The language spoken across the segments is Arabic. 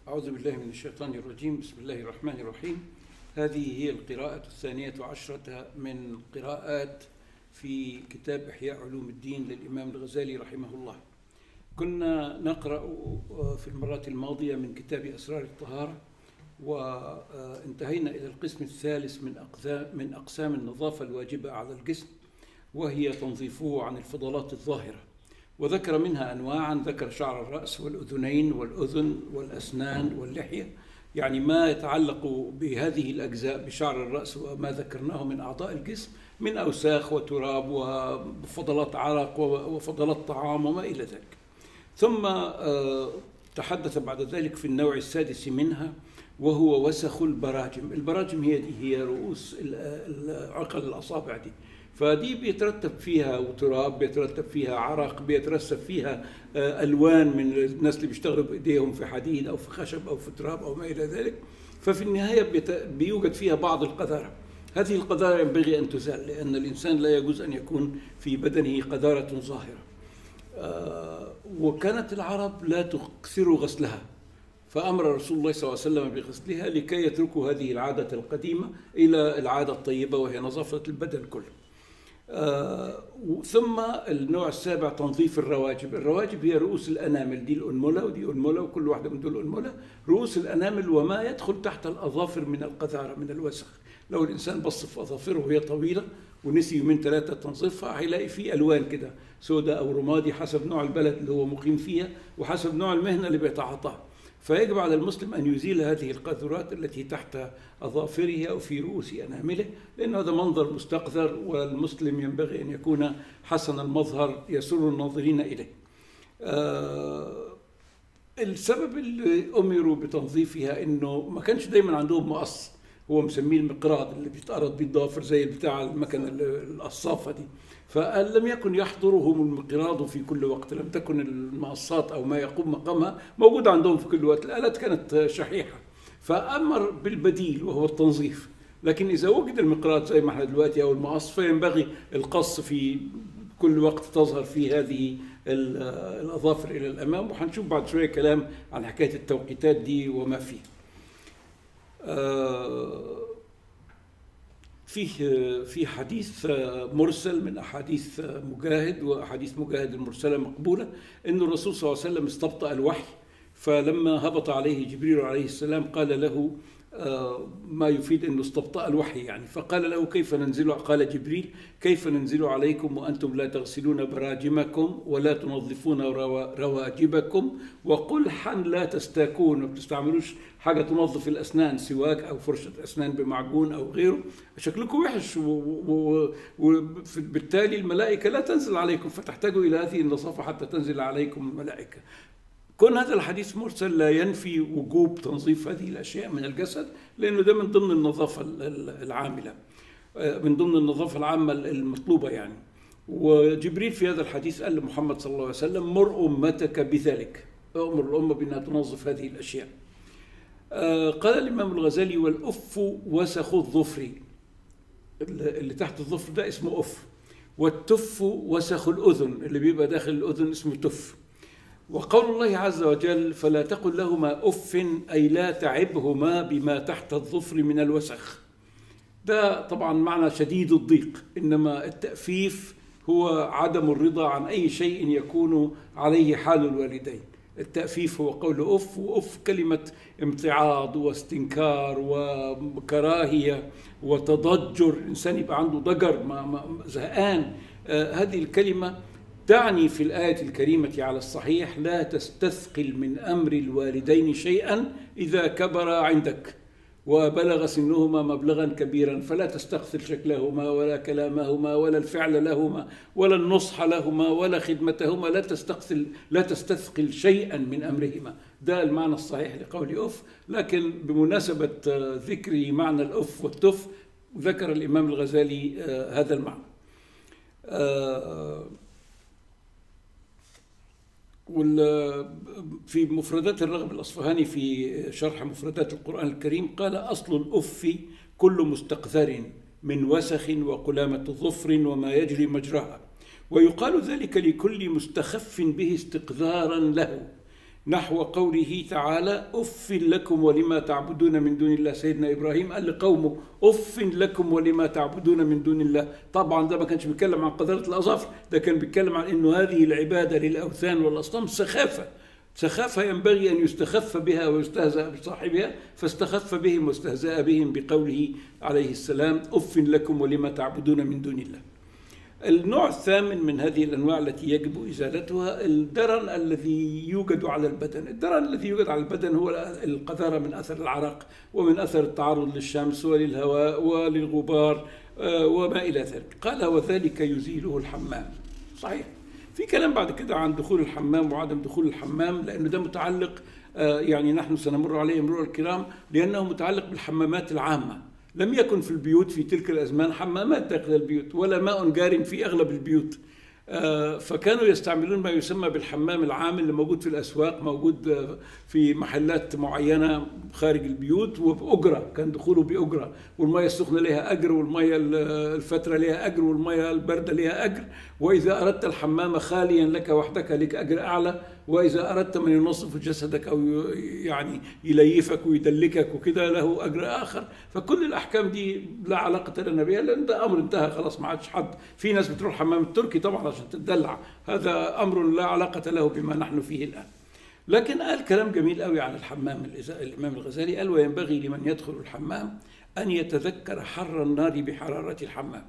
أعوذ بالله من الشيطان الرجيم. بسم الله الرحمن الرحيم. هذه هي القراءة 12 من قراءات في كتاب إحياء علوم الدين للإمام الغزالي رحمه الله. كنا نقرأ في المرات الماضية من كتاب أسرار الطهارة، وانتهينا إلى القسم الثالث من أقسام النظافة الواجبة على الجسم، وهي تنظيفه عن الفضلات الظاهرة، وذكر منها أنواعا. ذكر شعر الرأس والأذنين والأذن والأسنان واللحية، يعني ما يتعلق بهذه الأجزاء بشعر الرأس وما ذكرناه من أعضاء الجسم من أوساخ وتراب وفضلات عرق وفضلات طعام وما إلى ذلك. ثم تحدث بعد ذلك في النوع السادس منها، وهو وسخ البراجم. البراجم هي رؤوس عقل الأصابع دي، فدي بيترتب فيها تراب، بيترتب فيها عرق، بيترسب فيها ألوان من الناس اللي بيشتغلوا بإيديهم في حديد أو في خشب أو في تراب أو ما إلى ذلك. ففي النهاية بيوجد فيها بعض القذارة. هذه القذارة ينبغي أن تزال، لأن الإنسان لا يجوز أن يكون في بدنه قذارة ظاهرة. وكانت العرب لا تكثر غسلها، فأمر رسول الله صلى الله عليه وسلم بغسلها لكي يتركوا هذه العادة القديمة إلى العادة الطيبة، وهي نظافة البدن كله. ثم النوع السابع تنظيف الرواجب. الرواجب هي رؤوس الأنامل، دي الأنملة ودي أنملة، وكل واحدة من دول أنملة. رؤوس الأنامل وما يدخل تحت الأظافر من القذارة من الوسخ. لو الإنسان بص في أظافره وهي طويلة ونسي يومين 3 تنظيفها، هيلاقي فيه ألوان كده سوداء أو رمادي حسب نوع البلد اللي هو مقيم فيها وحسب نوع المهنة اللي بيتعاطاها. فيجب على المسلم أن يزيل هذه القاذورات التي تحت أظافره أو في رؤوس أنامله، لأن هذا منظر مستقذر، والمسلم ينبغي أن يكون حسن المظهر يسر الناظرين إليه. السبب اللي أمروا بتنظيفها إنه ما كانش دايما عندهم مقص، هو مسميه المقراض اللي بيتقرض بيه الضوافر زي بتاع المكنة القصافة دي. فقال لم يكن يحضرهم المقراض في كل وقت، لم تكن المقصات أو ما يقوم مقامها موجود عندهم في كل وقت، الآلات كانت شحيحة. فأمر بالبديل وهو التنظيف. لكن إذا وجد المقراض زي ما احنا دلوقتي أو المقص، فينبغي القص في كل وقت تظهر فيه هذه الأظافر إلى الأمام. وحنشوف بعد شوية كلام عن حكاية التوقيتات دي وما فيه. في حديث مرسل من أحاديث مجاهد، وأحاديث مجاهد المرسلة مقبولة، إن الرسول صلى الله عليه وسلم استبطأ الوحي، فلما هبط عليه جبريل عليه السلام قال له ما يفيد أنه استبطأ الوحي يعني، فقال له كيف ننزل؟ قال جبريل كيف ننزل عليكم وأنتم لا تغسلون براجمكم ولا تنظفون رواجبكم وقلحا لا تستاكون، ما بتستعملوش حاجة تنظف الأسنان، سواك أو فرشة أسنان بمعجون أو غيره، شكلكم وحش، وبالتالي الملائكة لا تنزل عليكم، فتحتاجوا إلى هذه النظافة حتى تنزل عليكم الملائكة. كون هذا الحديث مرسل لا ينفي وجوب تنظيف هذه الأشياء من الجسد، لأنه ده من ضمن النظافة العاملة، من ضمن النظافة العامة المطلوبة يعني. وجبريل في هذا الحديث قال لمحمد صلى الله عليه وسلم مر أمتك بذلك، أمر الأمة بأنها تنظف هذه الأشياء. قال الإمام الغزالي والأف وسخ الظفر، اللي تحت الظفر ده اسمه أف، والتف وسخ الأذن، اللي بيبقى داخل الأذن اسمه تف. وقول الله عز وجل فلا تقل لهما أف، أي لا تعبهما بما تحت الظفر من الوسخ. ده طبعا معنى شديد الضيق، إنما التأفيف هو عدم الرضا عن أي شيء يكون عليه حال الوالدين. التأفيف هو قول أف، وأف كلمة امتعاض واستنكار وكراهية وتضجر، الإنسان يبقى عنده ضجر زهقان. هذه الكلمة تعني في الآية الكريمة على الصحيح لا تستثقل من أمر الوالدين شيئا إذا كبر عندك وبلغ سنهما مبلغا كبيرا، فلا تستغفل شكلهما ولا كلامهما ولا الفعل لهما ولا النصح لهما ولا خدمتهما، لا تستثقل شيئا من أمرهما. ده المعنى الصحيح لقول أف. لكن بمناسبة ذكر معنى الأف والتف، ذكر الإمام الغزالي هذا المعنى. في مفردات الراغب الأصفهاني في شرح مفردات القرآن الكريم قال أصل الأف كل مستقذر من وسخ وقلامة ظفر وما يجري مجراها، ويقال ذلك لكل مستخف به استقذارا له، نحو قوله تعالى أف لكم ولما تعبدون من دون الله. سيدنا إبراهيم قال لقومه أف لكم ولما تعبدون من دون الله. طبعا ده ما كانش بيتكلم عن قذارة الأظافر، ده كان بيتكلم عن أنه هذه العبادة للأوثان والأصنام سخافة ينبغي أن يستخف بها ويستهزأ بصاحبها، فاستخف بهم واستهزأ بهم بقوله عليه السلام أف لكم ولما تعبدون من دون الله. النوع الثامن من هذه الأنواع التي يجب إزالتها الدرن الذي يوجد على البدن. الدرن الذي يوجد على البدن هو القذارة من أثر العرق ومن أثر التعرض للشمس وللهواء وللغبار وما إلى ذلك. قال وذلك يزيله الحمام. صحيح، في كلام بعد كده عن دخول الحمام وعدم دخول الحمام، لأنه ده متعلق يعني نحن سنمر عليه مرور الكرام، لأنه متعلق بالحمامات العامة. لم يكن في البيوت في تلك الأزمان حمامات داخل البيوت ولا ماء جار في أغلب البيوت، فكانوا يستعملون ما يسمى بالحمام العام اللي موجود في الأسواق، موجود في محلات معينة خارج البيوت وبأجرة، كان دخوله بأجرة، والمية السخنة لها أجر والمية الفترة لها أجر والمية الباردة لها أجر. وإذا أردت الحمام خاليا لك وحدك لك أجر أعلى، وإذا أردت من ينظف جسدك أو يعني يليفك ويدلكك وكده له أجر آخر. فكل الأحكام دي لا علاقة لنا بها، لأن ده أمر انتهى خلاص، ما عادش حد. في ناس بتروح حمام التركي طبعا عشان تتدلع، هذا أمر لا علاقة له بما نحن فيه الآن. لكن قال كلام جميل قوي عن الحمام الإمام الغزالي، قال وينبغي لمن يدخل الحمام أن يتذكر حر النار بحرارة الحمام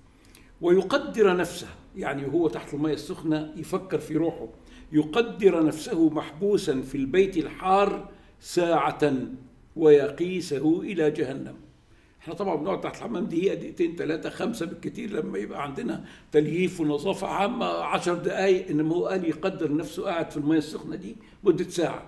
ويقدر نفسه، يعني هو تحت الماء السخنة يفكر في روحه، يقدر نفسه محبوسا في البيت الحار ساعة ويقيسه إلى جهنم. احنا طبعا بنقعد تحت الحمام دقيقة دقيقتين 3 5 بالكثير لما يبقى عندنا تلييف ونظافة عامة 10 دقائق، إنما هو قال يقدر نفسه قاعد في الماء السخنة دي مدة ساعة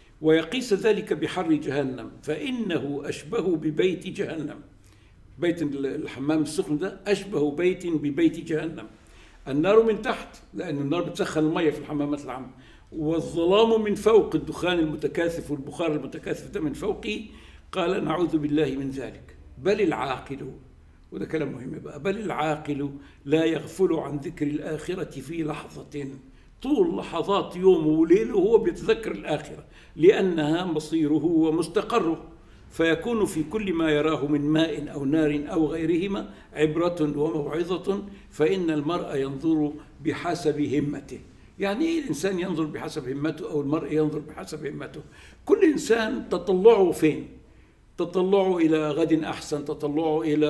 ويقيس ذلك بحر جهنم، فإنه أشبه ببيت جهنم. بيت الحمام السخن ده أشبه بيت ببيت جهنم. النار من تحت لأن النار بتسخن المية في الحمامات العامة، والظلام من فوق، الدخان المتكاثف والبخار المتكاثف ده من فوقه. قال نعوذ بالله من ذلك. بل العاقل، وده كلام مهم بقى، بل العاقل لا يغفل عن ذكر الآخرة في لحظة، طول لحظات يومه وليله هو بيتذكر الآخرة، لأنها مصيره ومستقره، فيكون في كل ما يراه من ماء أو نار أو غيرهما عبرة وموعظة، فإن المرء ينظر بحسب همته. يعني إيه الإنسان ينظر بحسب همته أو المرء ينظر بحسب همته؟ كل إنسان تطلعه فين؟ تطلعه إلى غد أحسن، تطلعه إلى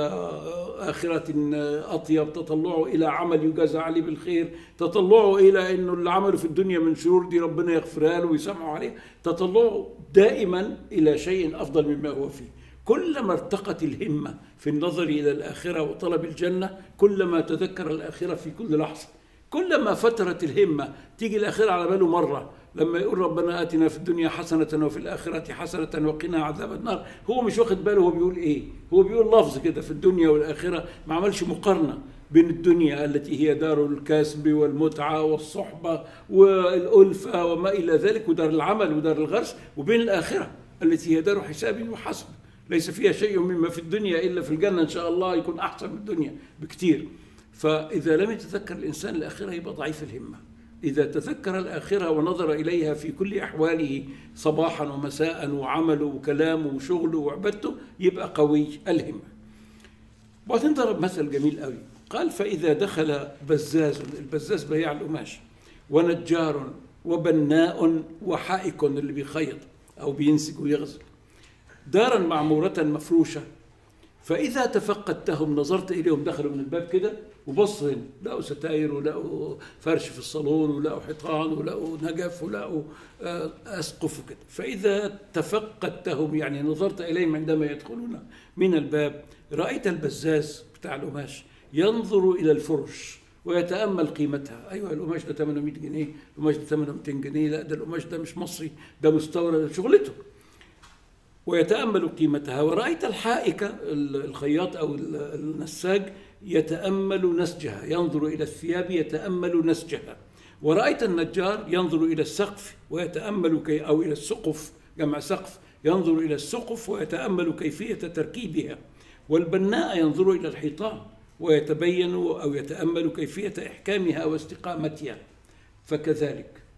آخرة أطيب، تطلعه إلى عمل يجازى عليه بالخير، تطلعه إلى أنه اللي عمله في الدنيا من شرور دي ربنا يغفرها له ويسامحه عليه، تطلعه دائما إلى شيء أفضل مما هو فيه. كلما ارتقت الهمة في النظر إلى الآخرة وطلب الجنة كلما تذكر الآخرة في كل لحظة. كلما فترت الهمة تيجي الآخرة على باله مرة، لما يقول ربنا آتنا في الدنيا حسنة وفي الآخرة حسنة وقنا عذاب النار، هو مش واخد باله هو بيقول إيه، هو بيقول لفظ كده في الدنيا والآخرة، ما عملش مقارنة بين الدنيا التي هي دار الكسب والمتعة والصحبة والألفة وما إلى ذلك ودار العمل ودار الغرس، وبين الآخرة التي هي دار حساب وحسب، ليس فيها شيء مما في الدنيا إلا في الجنة إن شاء الله يكون أحسن من الدنيا بكتير. فإذا لم يتذكر الإنسان الآخرة يبقى ضعيف الهمة. إذا تذكر الآخرة ونظر إليها في كل أحواله صباحا ومساء وعمله وكلامه وشغله وعبادته يبقى قوي الهمة. وبعدين ضرب مثل جميل قوي، قال فإذا دخل بزاز، البزاز بياع القماش، ونجار وبناء وحائك اللي بيخيط أو بينسج ويغزل، دارا معمورة مفروشة، فإذا تفقدتهم نظرت إليهم، دخلوا من الباب كده وبصوا هنا لقوا ستاير ولقوا فرش في الصالون ولقوا حيطان ولقوا نجف ولقوا أسقف وكده، فإذا تفقدتهم يعني نظرت إليهم عندما يدخلون من الباب، رأيت البزاز بتاع القماش ينظر إلى الفرش ويتأمل قيمتها. أيوة القماش ده 800 جنيه، القماش ده 200 جنيه، لا ده القماش ده مش مصري، ده مستورد، شغلته، ويتأمل قيمتها. ورأيت الحائك الخياط أو النساج يتأمل نسجها، ينظر إلى الثياب يتأمل نسجها. ورأيت النجار ينظر إلى السقف ويتأمل أو إلى السقف، جمع سقف، ينظر إلى السقف ويتأمل كيفية تركيبها. والبناء ينظر إلى الحيطان ويتبين أو يتأمل كيفية إحكامها واستقامتها. فكذلك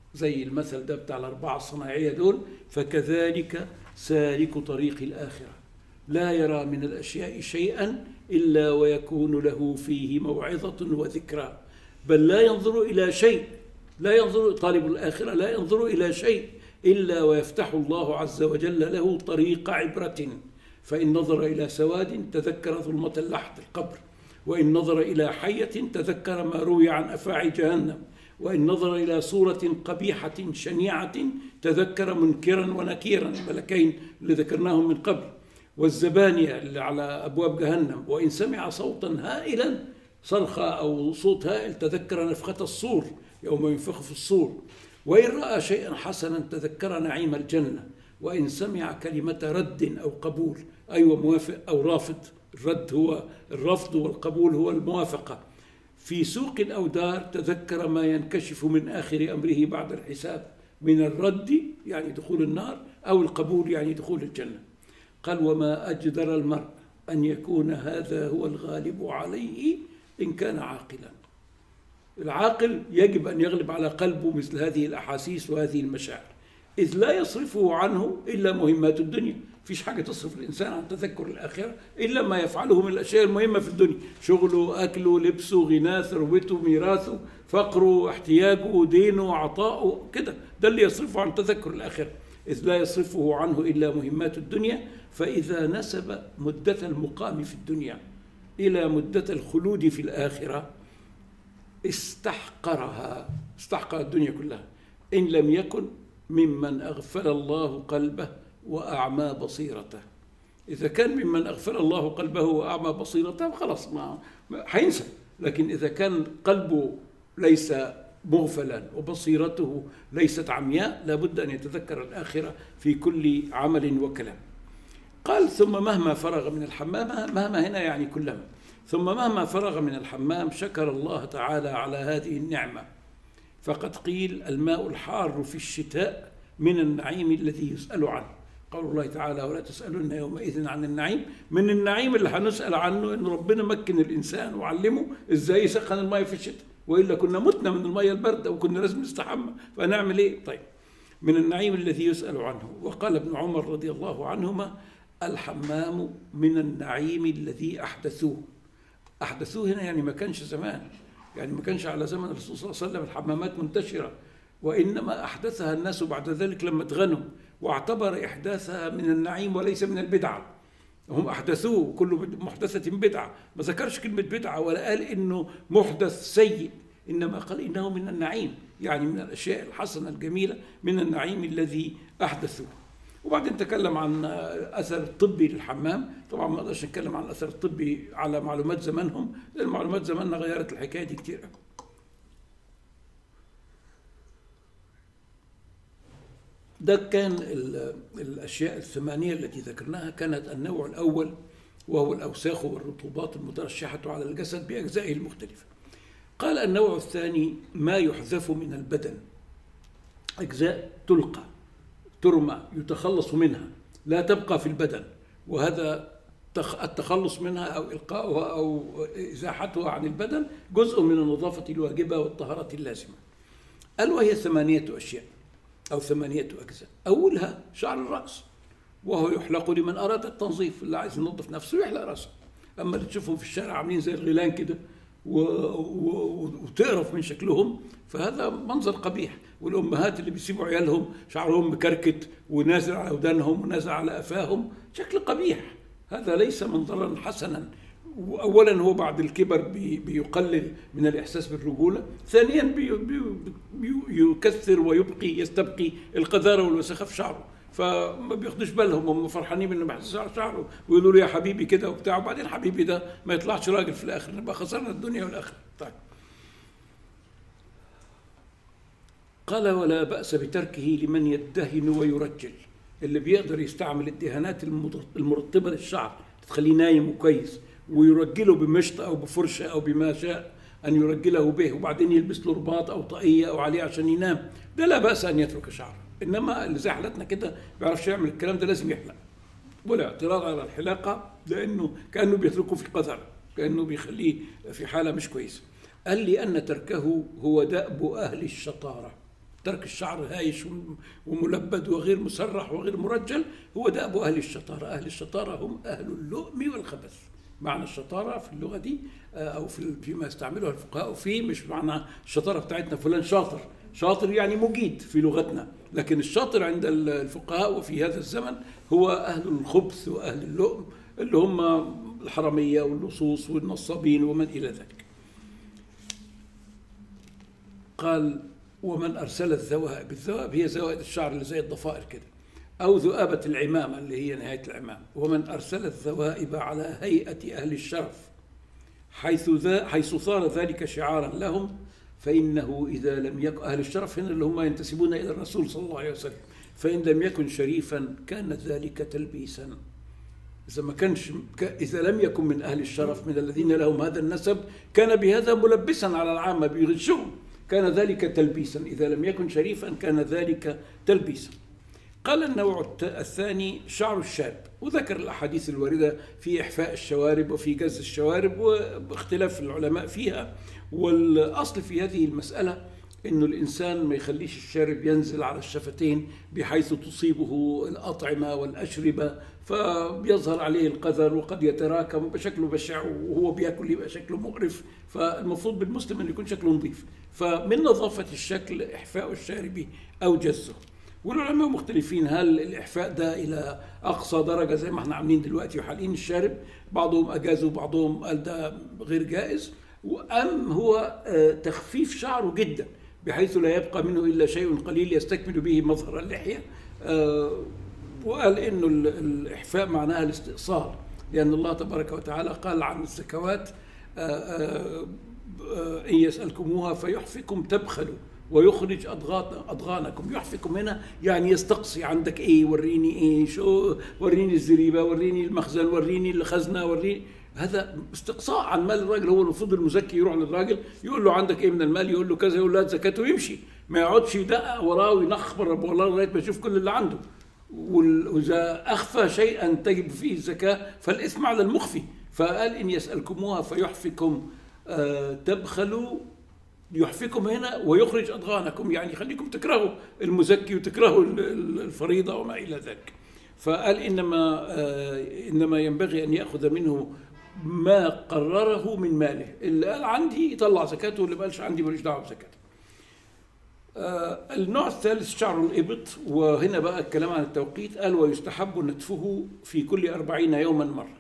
زي المثل ده بتاع الأربعة الصناعية دول. فكذلك سالك طريق الآخرة لا يرى من الأشياء شيئا إلا ويكون له فيه موعظة وذكرى، بل لا ينظر إلى شيء، لا ينظر طالب الآخرة لا ينظر إلى شيء إلا ويفتح الله عز وجل له طريق عبرة. فإن نظر إلى سواد تذكر ظلمة اللحد القبر، وإن نظر إلى حية تذكر ما روي عن أفاعي جهنم، وإن نظر إلى صورة قبيحة شنيعة تذكر منكرا ونكيرا، الملكين اللي ذكرناهم من قبل، والزبانية اللي على أبواب جهنم. وإن سمع صوتا هائلا، صرخة أو صوت هائل، تذكر نفخة الصور يوم ينفخ في الصور. وإن رأى شيئا حسنا تذكر نعيم الجنة. وإن سمع كلمة رد أو قبول، أيوة موافق أو رافض، الرد هو الرفض والقبول هو الموافقة، في سوق أو دار تذكر ما ينكشف من آخر أمره بعد الحساب، من الرد يعني دخول النار، أو القبول يعني دخول الجنة. قال: وما أجدر المرء أن يكون هذا هو الغالب عليه إن كان عاقلا. العاقل يجب أن يغلب على قلبه مثل هذه الأحاسيس وهذه المشاعر، إذ لا يصرفه عنه إلا مهمات الدنيا. فيش حاجة تصرف الإنسان عن تذكر الآخرة إلا ما يفعله من الأشياء المهمة في الدنيا: شغله، أكله، لبسه، غناه، ثروته، ميراثه، فقره، احتياجه، دينه، عطاؤه، كده. ده اللي يصرفه عن تذكر الآخرة، إذ لا يصرفه عنه إلا مهمات الدنيا. فإذا نسب مدة المقام في الدنيا إلى مدة الخلود في الآخرة استحقرها، استحقر الدنيا كلها، إن لم يكن ممن أغفل الله قلبه وأعمى بصيرته. إذا كان ممن أغفل الله قلبه وأعمى بصيرته خلاص ما حينسى. لكن إذا كان قلبه ليس مغفلا وبصيرته ليست عمياء لابد أن يتذكر الآخرة في كل عمل وكلام. قال: ثم مهما فرغ من الحمام، مهما هنا يعني كلما، ثم مهما فرغ من الحمام شكر الله تعالى على هذه النعمة. فقد قيل: الماء الحار في الشتاء من النعيم الذي يسأل عنه. قول الله تعالى: ولا تسألون يومئذ عن النعيم. من النعيم اللي هنسأل عنه إن ربنا مكن الإنسان وعلمه إزاي يسخن الماء في الشتاء، وإلا كنا متنا من الماء الباردة وكنا لازم نستحمى، فنعمل إيه؟ طيب، من النعيم الذي يسأل عنه. وقال ابن عمر رضي الله عنهما: الحمام من النعيم الذي أحدثوه. أحدثوه هنا يعني ما كانش زمان، يعني ما كانش على زمن الرسول صلى الله عليه وسلم الحمامات منتشرة، وإنما أحدثها الناس بعد ذلك لما اتغنوا، واعتبر إحداثها من النعيم وليس من البدعة. هم أحدثوه، كل محدثة بدعة، ما ذكرش كلمة بدعة ولا قال إنه محدث سيء، إنما قال إنه من النعيم، يعني من الأشياء الحسنة الجميلة، من النعيم الذي أحدثوه. وبعدين تكلم عن أثر الطبي للحمام. طبعا ما نقدرش نتكلم عن الأثر الطبي على معلومات زمانهم، لأن معلومات زماننا غيرت الحكاية دي كتير. ده كان الأشياء الثمانية التي ذكرناها. كانت النوع الأول وهو الأوساخ والرطوبات المترشحة على الجسد بأجزائه المختلفة. قال: النوع الثاني ما يحذف من البدن، أجزاء تلقى، ترمى، يتخلص منها، لا تبقى في البدن، وهذا التخلص منها أو إلقاؤها أو إزاحتها عن البدن جزء من النظافة الواجبة والطهارة اللازمة. قال: وهي 8 أشياء أو 8 أجزاء. أولها شعر الرأس، وهو يحلق لمن أراد التنظيف، اللي عايز ينظف نفسه يحلق رأسه. أما اللي تشوفهم في الشارع عاملين زي الغيلان كده وتقرف من شكلهم، فهذا منظر قبيح. والأمهات اللي بيسيبوا عيالهم شعرهم مكركت ونازل على ودانهم ونازل على أفاهم، شكل قبيح، هذا ليس منظرا حسنا. أولا هو بعد الكبر بيقلل من الإحساس بالرجولة، ثانيا يكثر ويبقي يستبقي القذارة والوسخة في شعره، فما بياخدوش بالهم، هم فرحانين انه بيحسس على شعره ويقولوا له يا حبيبي كده وبتاع، وبعدين حبيبي ده ما يطلعش راجل في الاخر، نبقى خسرنا الدنيا والاخره. طيب. قال: ولا بأس بتركه لمن يدهن ويرجل، اللي بيقدر يستعمل الدهانات المرطبة للشعر تخليه نايم وكويس، ويرجله بمشط او بفرشة او بما شاء ان يرجله به، وبعدين يلبس له رباط او طاقية او عليه عشان ينام، ده لا بأس ان يترك شعره. إنما اللي زي حالتنا كده ما بيعرفش يعمل الكلام ده لازم يحلق، ولا اعتراض على الحلاقة لأنه كأنه بيتركه في القذر، كأنه بيخليه في حالة مش كويسة. قال: لأن تركه هو دأب أهل الشطارة. ترك الشعر هايش وملبد وغير مسرح وغير مرجل هو ده أبو أهل الشطارة. أهل الشطارة هم أهل اللؤم والخبث. معنى الشطارة في اللغة دي أو فيما يستعملها الفقهاء فيه، مش معنى الشطارة بتاعتنا فلان شاطر، شاطر يعني مجيد في لغتنا، لكن الشاطر عند الفقهاء وفي هذا الزمن هو أهل الخبث وأهل اللؤم اللي هم الحرمية واللصوص والنصابين ومن إلى ذلك. قال ومن أرسل الذوائب، الذوائب هي زوائد الشعر اللي زي الضفائر كده، أو ذؤابة العمامة اللي هي نهاية العمام. ومن أرسل الذوائب على هيئة أهل الشرف حيث صار ذلك شعارا لهم، فإنه إذا لم يكن أهل الشرف هنا اللي هم ينتسبون إلى الرسول صلى الله عليه وسلم، فإن لم يكن شريفا كان ذلك تلبيسا. إذا لم يكن من أهل الشرف من الذين لهم هذا النسب كان بهذا ملبسا على العامة بيغشهم، كان ذلك تلبيسا. إذا لم يكن شريفا كان ذلك تلبيسا. قال النوع الثاني شعر الشاب، وذكر الأحاديث الواردة في إحفاء الشوارب وفي جز الشوارب واختلاف العلماء فيها. والأصل في هذه المسألة إنه الإنسان ما يخليش الشارب ينزل على الشفتين بحيث تصيبه الأطعمة والأشربة فبيظهر عليه القذر وقد يتراكم بشكله بشع، وهو بيأكل يبقى شكله مقرف. فالمفروض بالمسلم أن يكون شكله نظيف. فمن نظافة الشكل إحفاء الشارب أو جزه. والعلماء مختلفين، هل الإحفاء ده إلى أقصى درجة زي ما احنا عاملين دلوقتي وحالين الشارب، بعضهم أجازوا وبعضهم قال ده غير جائز، أم هو تخفيف شعره جدا بحيث لا يبقى منه إلا شيء قليل يستكمل به مظهر اللحية. وقال إنه الإحفاء معناها الاستئصال، لأن الله تبارك وتعالى قال عن الزكوات إن يسألكموها فيحفكم تبخلوا ويخرج أضغانكم. يحفكم هنا يعني يستقصي، عندك إيه وريني إيه، شو وريني الزريبة، وريني المخزن، وريني الخزنة، وريني. هذا استقصاء عن مال الراجل. هو المفروض المزكي يروح للراجل يقول له عندك إيه من المال، يقول له كذا، يقول له زكاته ويمشي، ما يقعدش يدقق وراه وينخبر والله لغاية ما يشوف كل اللي عنده. وإذا أخفى شيئا تجب فيه الزكاة فالإثم على المخفي. فقال إن يسألكموها فيحفكم تبخلوا، يحفكم هنا ويخرج أضغانكم، يعني يخليكم تكرهوا المزكي وتكرهوا الفريضة وما إلى ذلك. فقال إنما ينبغي أن يأخذ منه ما قرره من ماله. اللي قال عندي يطلع زكاته، واللي ما قالش عندي ماليش دعوة بزكاته. النوع الثالث شعر الإبط، وهنا بقى الكلام عن التوقيت. قال ويستحب نتفه في كل 40 يوما مرة.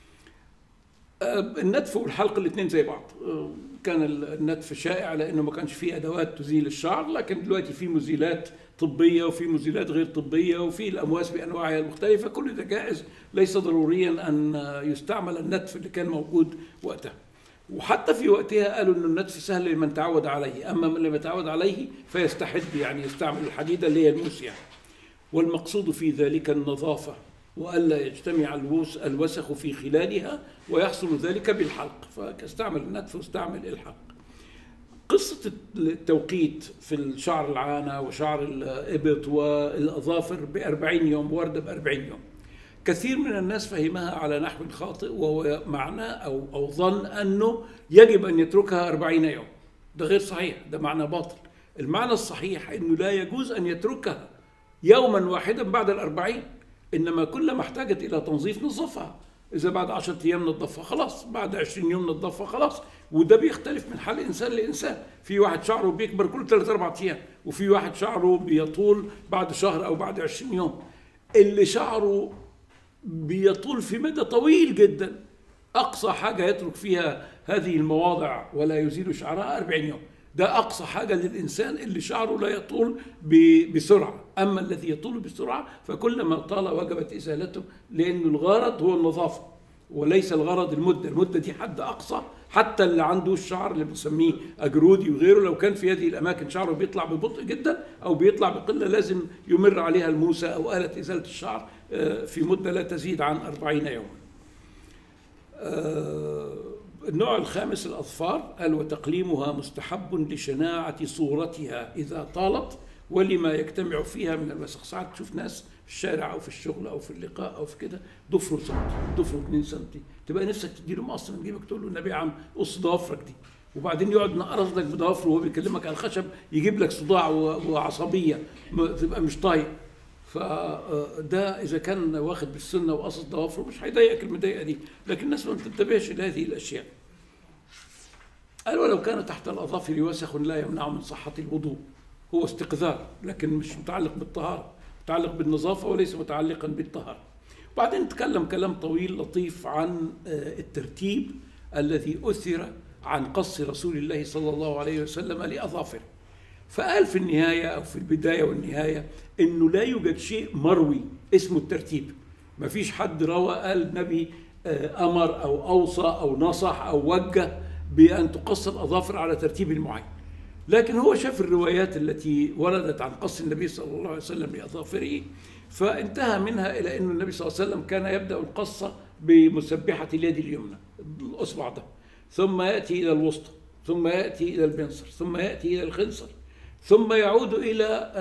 النتف والحلق الاثنين زي بعض. كان النتف شائع لأنه ما كانش فيه أدوات تزيل الشعر، لكن دلوقتي في مزيلات طبية وفي مزيلات غير طبية وفي الأمواس بأنواعها المختلفة. كل ده جائز، ليس ضروريا أن يستعمل النتف اللي كان موجود وقتها. وحتى في وقتها قالوا أن النتف سهل لمن تعود عليه، أما من لم يتعود عليه فيستحد، يعني يستعمل الحديدة اللي هي الموس يعني. والمقصود في ذلك النظافة، وألا يجتمع الوسخ في خلالها، ويحصل ذلك بالحلق. فاستعمل النتف واستعمل الحلق. قصة التوقيت في الشعر العانة وشعر الإبط والأظافر ب40 يوم، وردة ب40 يوم. كثير من الناس فهمها على نحو خاطئ، وهو معنى أو ظن أنه يجب أن يتركها 40 يوم. ده غير صحيح، ده معنى باطل. المعنى الصحيح أنه لا يجوز أن يتركها يوما واحدا بعد 40، إنما كلما احتاجت إلى تنظيف نظفها. إذا بعد 10 أيام نظفها خلاص، بعد 20 يوم نظفها خلاص. وده بيختلف من حال إنسان لإنسان. في واحد شعره بيكبر كل 3-4 أيام، وفي واحد شعره بيطول بعد شهر أو بعد 20 يوم. اللي شعره بيطول في مدى طويل جدا أقصى حاجة يترك فيها هذه المواضع ولا يزيل شعرها 40 يوم. ده أقصى حاجة للإنسان اللي شعره لا يطول بسرعة. أما الذي يطول بسرعة فكلما طال وجبت إزالته، لأن الغرض هو النظافة وليس الغرض المدة. المدة دي حد أقصى. حتى اللي عنده الشعر اللي بنسميه أجرودي وغيره، لو كان في هذه الأماكن شعره بيطلع ببطء جدا أو بيطلع بقلة، لازم يمر عليها الموسى أو آلة إزالة الشعر في مدة لا تزيد عن 40 يوما. النوع الخامس الأظفار. قال وتقليمها مستحب لشناعة صورتها إذا طالت ولما يجتمع فيها من الوسخ. ساعات تشوف ناس في الشارع أو في الشغل أو في اللقاء أو في كده ضفره سنتي، ضفره 2 سنتي، تبقى نفسك تديله مقص من جيبك تقول له النبي عم قص ضفرك دي، وبعدين يقعد نقرص لك بضوافره وهو بيكلمك على الخشب، يجيب لك صداع وعصبيه، تبقى مش طايق. فده اذا كان واخد بالسنه وقصص ضوافره مش هيضايقك المضايقه دي، لكن الناس ما بتنتبهش لهذه الاشياء. قال ولو كان تحت الاظافر وسخ لا يمنع من صحه الوضوء، هو استقذار لكن مش متعلق بالطهاره، متعلق بالنظافه وليس متعلقا بالطهاره. وبعدين نتكلم كلام طويل لطيف عن الترتيب الذي أثر عن قص رسول الله صلى الله عليه وسلم لأظافره. فقال في النهاية أو في البداية والنهاية إنه لا يوجد شيء مروي اسمه الترتيب. ما فيش حد روى قال النبي أمر أو أوصى أو نصح أو وجه بأن تقص الأظافر على ترتيب معين، لكن هو شاف الروايات التي وردت عن قص النبي صلى الله عليه وسلم لأظافره، فانتهى منها إلى أن النبي صلى الله عليه وسلم كان يبدأ القص بمسبحة اليد اليمنى، الأصبع ده، ثم يأتي إلى الوسطى، ثم يأتي إلى البنصر، ثم يأتي إلى الخنصر، ثم يعود إلى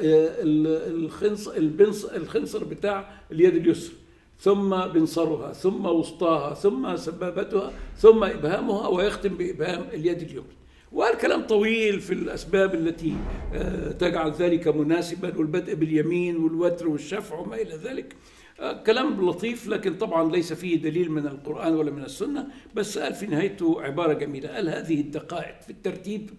الخنصر بتاع اليد اليسرى، ثم بنصرها، ثم وسطاها، ثم سبابتها، ثم إبهامها، ويختم بإبهام اليد اليمنى. وقال كلام طويل في الأسباب التي تجعل ذلك مناسبا، والبدء باليمين والوتر والشفع وما إلى ذلك. كلام لطيف لكن طبعا ليس فيه دليل من القرآن ولا من السنة، بس قال في نهايته عبارة جميلة، قال هذه الدقائق في الترتيب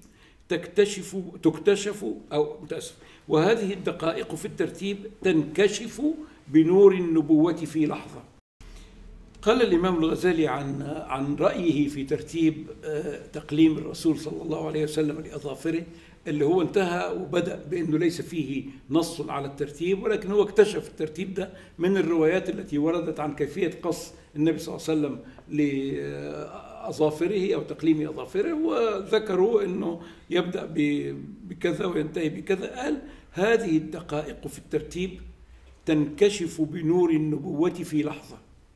تكتشف وهذه الدقائق في الترتيب تنكشف بنور النبوة في لحظة. قال الإمام الغزالي عن رأيه في ترتيب تقليم الرسول صلى الله عليه وسلم لأظافره، اللي هو انتهى وبدأ بأنه ليس فيه نص على الترتيب، ولكن هو اكتشف الترتيب ده من الروايات التي وردت عن كيفية قص النبي صلى الله عليه وسلم لأظافره أو تقليم أظافره، وذكروا أنه يبدأ بكذا وينتهي بكذا. قال هذه الدقائق في الترتيب تنكشف بنور النبوة في لحظة،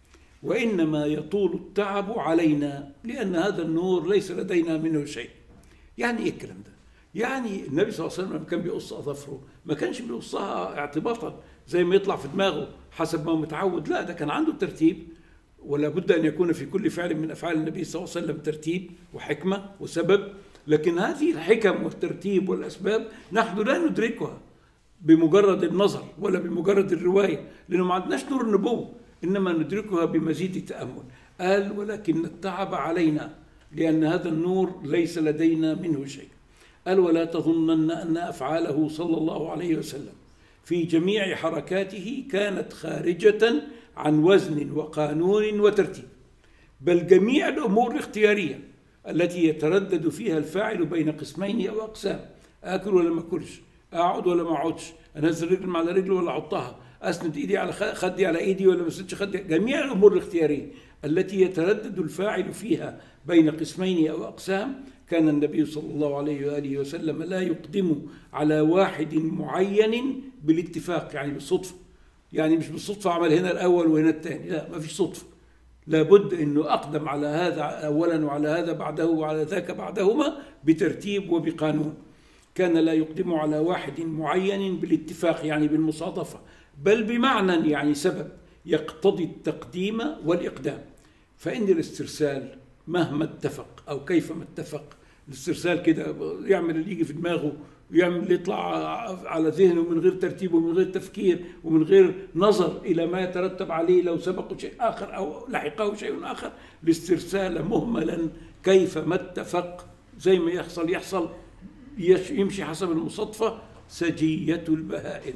وإنما يطول التعب علينا لأن هذا النور ليس لدينا منه شيء. يعني إيه الكلام ده؟ يعني النبي صلى الله عليه وسلم لما كان بيقص أظافره ما كانش بيقصها اعتباطا زي ما يطلع في دماغه حسب ما هو متعود، لا، ده كان عنده ترتيب، ولا بد أن يكون في كل فعل من أفعال النبي صلى الله عليه وسلم ترتيب وحكمة وسبب. لكن هذه الحكم والترتيب والأسباب نحن لا ندركها بمجرد النظر ولا بمجرد الرواية، لأنه ما عندناش نور النبوة، إنما ندركها بمزيد التأمل. قال ولكن التعب علينا لأن هذا النور ليس لدينا منه شيء. قال ولا تظنن أن أفعاله صلى الله عليه وسلم في جميع حركاته كانت خارجة عن وزن وقانون وترتيب، بل جميع الأمور الاختيارية التي يتردد فيها الفاعل بين قسمين أو أقسام، آكل ولا ما أكلش، أقعد ولا ما أقعدش، أنزل رجل على رجل ولا أحطها، أسند إيدي على خدي على إيدي ولا ما أسندش خدي. جميع الأمور الاختيارية التي يتردد الفاعل فيها بين قسمين أو أقسام كان النبي صلى الله عليه وآله وسلم لا يقدم على واحد معين بالاتفاق، يعني بالصدفة، يعني مش بالصدفة عمل هنا الأول وهنا الثاني، لا، ما فيش صدفة، لابد أنه أقدم على هذا أولا وعلى هذا بعده وعلى ذاك بعدهما بترتيب وبقانون. كان لا يقدم على واحد معين بالاتفاق يعني بالمصادفة، بل بمعنى يعني سبب يقتضي التقديم والإقدام. فإن الاسترسال مهما اتفق أو كيفما اتفق، الاسترسال كده يعمل اللي يجي في دماغه، يعمل اللي يطلع على ذهنه من غير ترتيب ومن غير تفكير ومن غير نظر إلى ما يترتب عليه لو سبقه شيء آخر أو لحقه شيء آخر. الاسترسال مهملا كيفما اتفق، زي ما يحصل يمشي حسب المصادفة، سجية البهائم.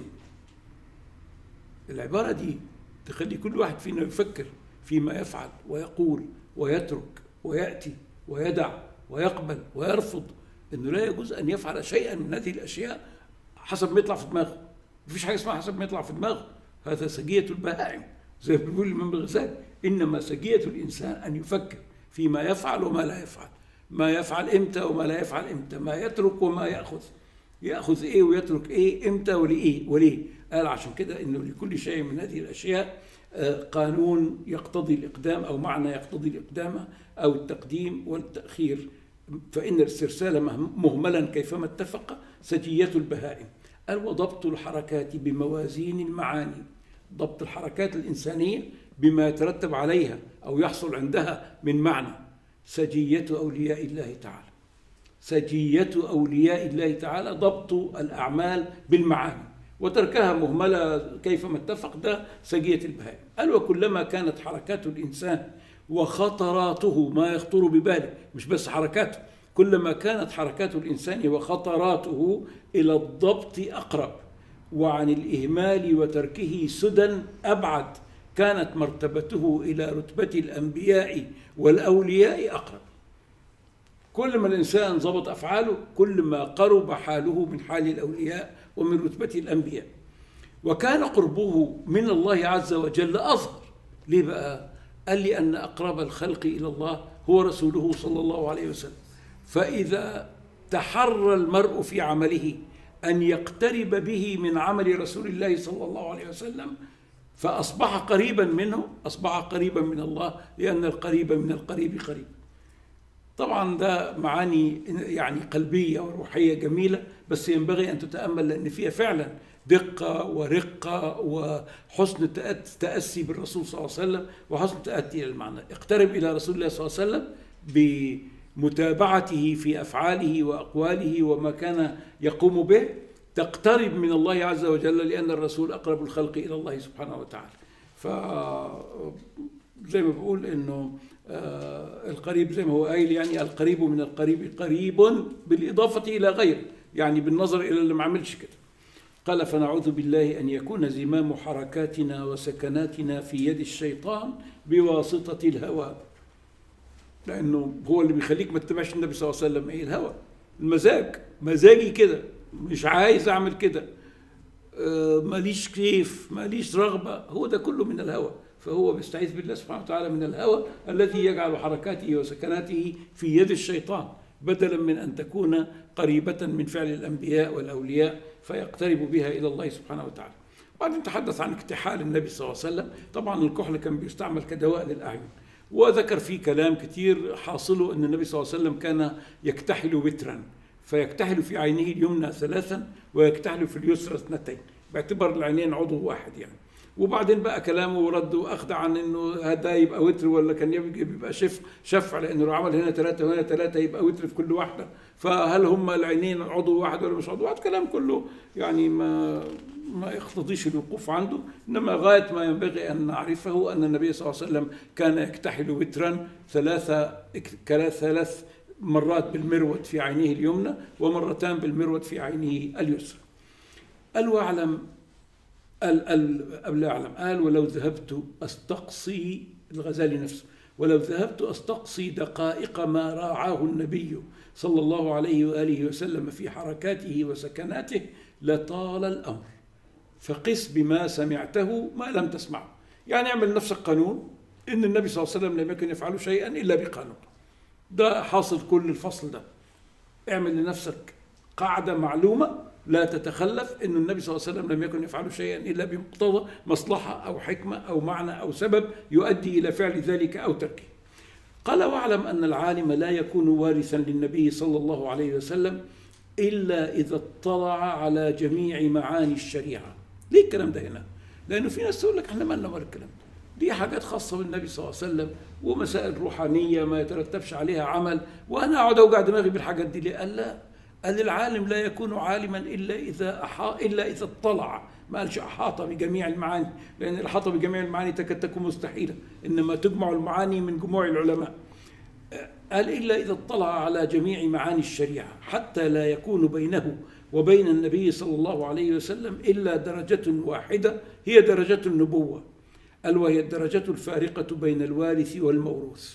العبارة دي تخلي كل واحد فينا يفكر فيما يفعل ويقول ويترك ويأتي ويدع ويقبل ويرفض، إنه لا يجوز أن يفعل شيئا من هذه الأشياء حسب ما يطلع في دماغه. مفيش حاجة اسمها حسب ما يطلع في دماغه، هذا سجية البهائم زي ما بيقول الإمام الغزالي. إنما سجية الإنسان أن يفكر فيما يفعل وما لا يفعل، ما يفعل إمتى وما لا يفعل إمتى، ما يترك وما يأخذ إيه ويترك إيه إمتى وليه. قال عشان كده إنه لكل شيء من هذه الأشياء قانون يقتضي الإقدام أو معنى يقتضي الإقدام أو التقديم والتأخير. فإن الاسترسال مهملا كيفما اتفق سجية البهائم. قال وضبط الحركات بموازين المعاني، ضبط الحركات الإنسانية بما يترتب عليها أو يحصل عندها من معنى. سجية أولياء الله تعالى. سجية أولياء الله تعالى ضبط الأعمال بالمعاني وتركها مهملة كيفما اتفق، ده سجية البهائم. قال وكلما كانت حركات الإنسان وخطراته، ما يخطر بباله مش بس حركاته، كلما كانت حركات الإنسان وخطراته إلى الضبط أقرب وعن الإهمال وتركه سدى أبعد، كانت مرتبته إلى رتبة الأنبياء والأولياء أقرب. كل ما الإنسان ضبط أفعاله كل ما قرب حاله من حال الأولياء ومن رتبة الأنبياء. وكان قربه من الله عز وجل أظهر. ليه بقى؟ قال لي أن أقرب الخلق إلى الله هو رسوله صلى الله عليه وسلم. فإذا تحرى المرء في عمله أن يقترب به من عمل رسول الله صلى الله عليه وسلم فأصبح قريبا منه، أصبح قريبا من الله، لأن القريب من القريب قريب. طبعا ده معاني يعني قلبية وروحية جميلة، بس ينبغي أن تتأمل لأن فيها فعلا دقة ورقة وحسن تأسي بالرسول صلى الله عليه وسلم وحسن تأتي إلى المعنى. اقترب إلى رسول الله صلى الله عليه وسلم بمتابعته في أفعاله وأقواله وما كان يقوم به، تقترب من الله عز وجل، لأن الرسول أقرب الخلق إلى الله سبحانه وتعالى. فزي ما بقول إنه القريب زي ما هو قايل، يعني القريب من القريب قريب بالإضافة إلى غيره، يعني بالنظر إلى اللي ما عملش كده. قال فنعوذ بالله أن يكون زمام حركاتنا وسكناتنا في يد الشيطان بواسطة الهوى، لأنه هو اللي بيخليك ما تتبعش النبي صلى الله عليه وسلم. إيه الهوى؟ المزاج، مزاجي كده، مش عايز أعمل كده، ماليش كيف، ماليش رغبة، هو ده كله من الهوى. فهو بيستعيذ بالله سبحانه وتعالى من الهوى الذي يجعل حركاته وسكناته في يد الشيطان، بدلا من أن تكون قريبة من فعل الأنبياء والأولياء فيقترب بها إلى الله سبحانه وتعالى. بعدين تحدث عن اكتحال النبي صلى الله عليه وسلم. طبعا الكحل كان بيستعمل كدواء للأعين، وذكر فيه كلام كتير حاصله أن النبي صلى الله عليه وسلم كان يكتحل وترا، فيكتحل في عينه اليمنى 3 ويكتحل في اليسرى 2 باعتبار العينين عضو واحد يعني. وبعدين بقى كلامه ورد واخذ عن انه هذا يبقى وتر ولا كان يبقى شفع، لانه لو عمل هنا 3 وهنا 3 يبقى وتر في كل واحده، فهل هم العينين عضو واحد ولا مش عضو واحد؟ كلام كله يعني ما يقتضيش الوقوف عنده، انما غايه ما ينبغي ان نعرفه ان النبي صلى الله عليه وسلم كان يكتحل وترا 3 مرات بالمرود في عينه اليمنى ومرتان بالمرود في عينه اليسرى. قال واعلم، قبل أعلم، قال ولو ذهبت أستقصي، الغزالي نفسه، ولو ذهبت أستقصي دقائق ما راعاه النبي صلى الله عليه وآله وسلم في حركاته وسكناته لطال الأمر، فقس بما سمعته ما لم تسمعه. يعني اعمل نفسك قانون إن النبي صلى الله عليه وسلم لم يكن يفعل شيئا إلا بقانون، ده حاصل كل الفصل ده. اعمل لنفسك قاعدة معلومة لا تتخلف إن النبي صلى الله عليه وسلم لم يكن يفعل شيئا إلا بمقتضى مصلحة أو حكمة أو معنى أو سبب يؤدي إلى فعل ذلك أو تركه. قال واعلم أن العالم لا يكون وارثا للنبي صلى الله عليه وسلم إلا إذا اطلع على جميع معاني الشريعة. ليه الكلام ده هنا؟ لأنه في ناس تقول لك احنا ما لنا مال الكلام دي حاجات خاصة بالنبي صلى الله عليه وسلم ومسائل روحانية ما يترتبش عليها عمل، وأنا أقعد أوجع دماغي بالحاجات دي. ليه؟ قال لا، قال العالم لا يكون عالما إلا إذا اطلع، ما قالش أحاط بجميع المعاني، لأن الإحاطة بجميع المعاني تكاد تكون مستحيلة، إنما تجمع المعاني من جموع العلماء. قال إلا إذا اطلع على جميع معاني الشريعة حتى لا يكون بينه وبين النبي صلى الله عليه وسلم إلا درجة واحدة هي درجة النبوة، قال وهي الدرجة الفارقة بين الوارث والموروث.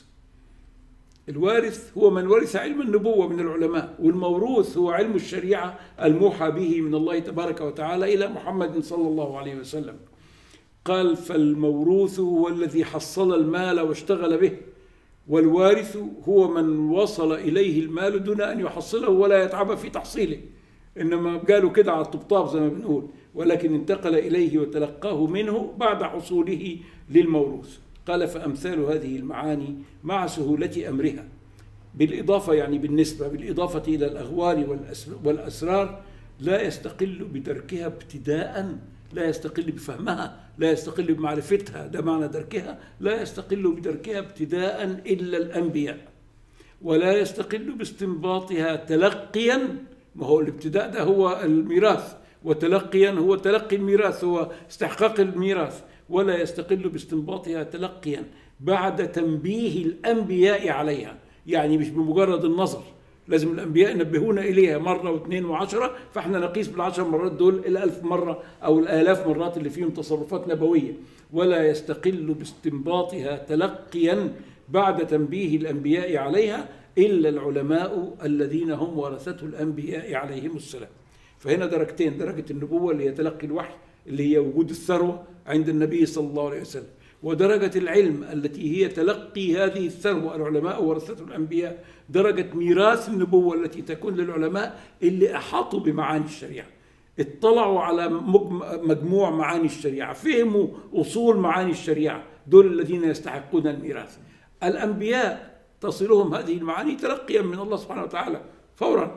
الوارث هو من ورث علم النبوة من العلماء، والموروث هو علم الشريعة الموحى به من الله تبارك وتعالى إلى محمد صلى الله عليه وسلم. قال فالموروث هو الذي حصل المال واشتغل به، والوارث هو من وصل إليه المال دون أن يحصله ولا يتعب في تحصيله، إنما قالوا كده على الطبطاب زي ما بنقول، ولكن انتقل إليه وتلقاه منه بعد حصوله للموروث. قال فأمثال هذه المعاني مع سهولة أمرها بالإضافة، يعني بالإضافة إلى الأغوار والأسرار لا يستقل بدركها ابتداء، لا يستقل بفهمها، لا يستقل بمعرفتها، ده معنى دركها، لا يستقل بدركها ابتداء إلا الأنبياء. ولا يستقل باستنباطها تلقيا، ما هو الابتداء ده هو الميراث، وتلقيا هو تلقي الميراث، هو استحقاق الميراث. ولا يستقل باستنباطها تلقيا بعد تنبيه الأنبياء عليها، يعني مش بمجرد النظر، لازم الأنبياء ينبهونا إليها مرة واثنين وعشرة، فإحنا نقيس بالعشر مرات دول الألف مرة أو الآلاف مرات اللي فيهم تصرفات نبوية. ولا يستقل باستنباطها تلقيا بعد تنبيه الأنبياء عليها إلا العلماء الذين هم ورثة الأنبياء عليهم السلام. فهنا درجتين: درجة النبوة اللي هي تلقي الوحي اللي هي وجود الثروة عند النبي صلى الله عليه وسلم، ودرجة العلم التي هي تلقي هذه الثروة، العلماء ورثة الأنبياء. درجة ميراث النبوة التي تكون للعلماء اللي أحاطوا بمعاني الشريعة، اطلعوا على مجموع معاني الشريعة، فهموا أصول معاني الشريعة، دول الذين يستحقون الميراث. الأنبياء تصلهم هذه المعاني تلقيا من الله سبحانه وتعالى فورا،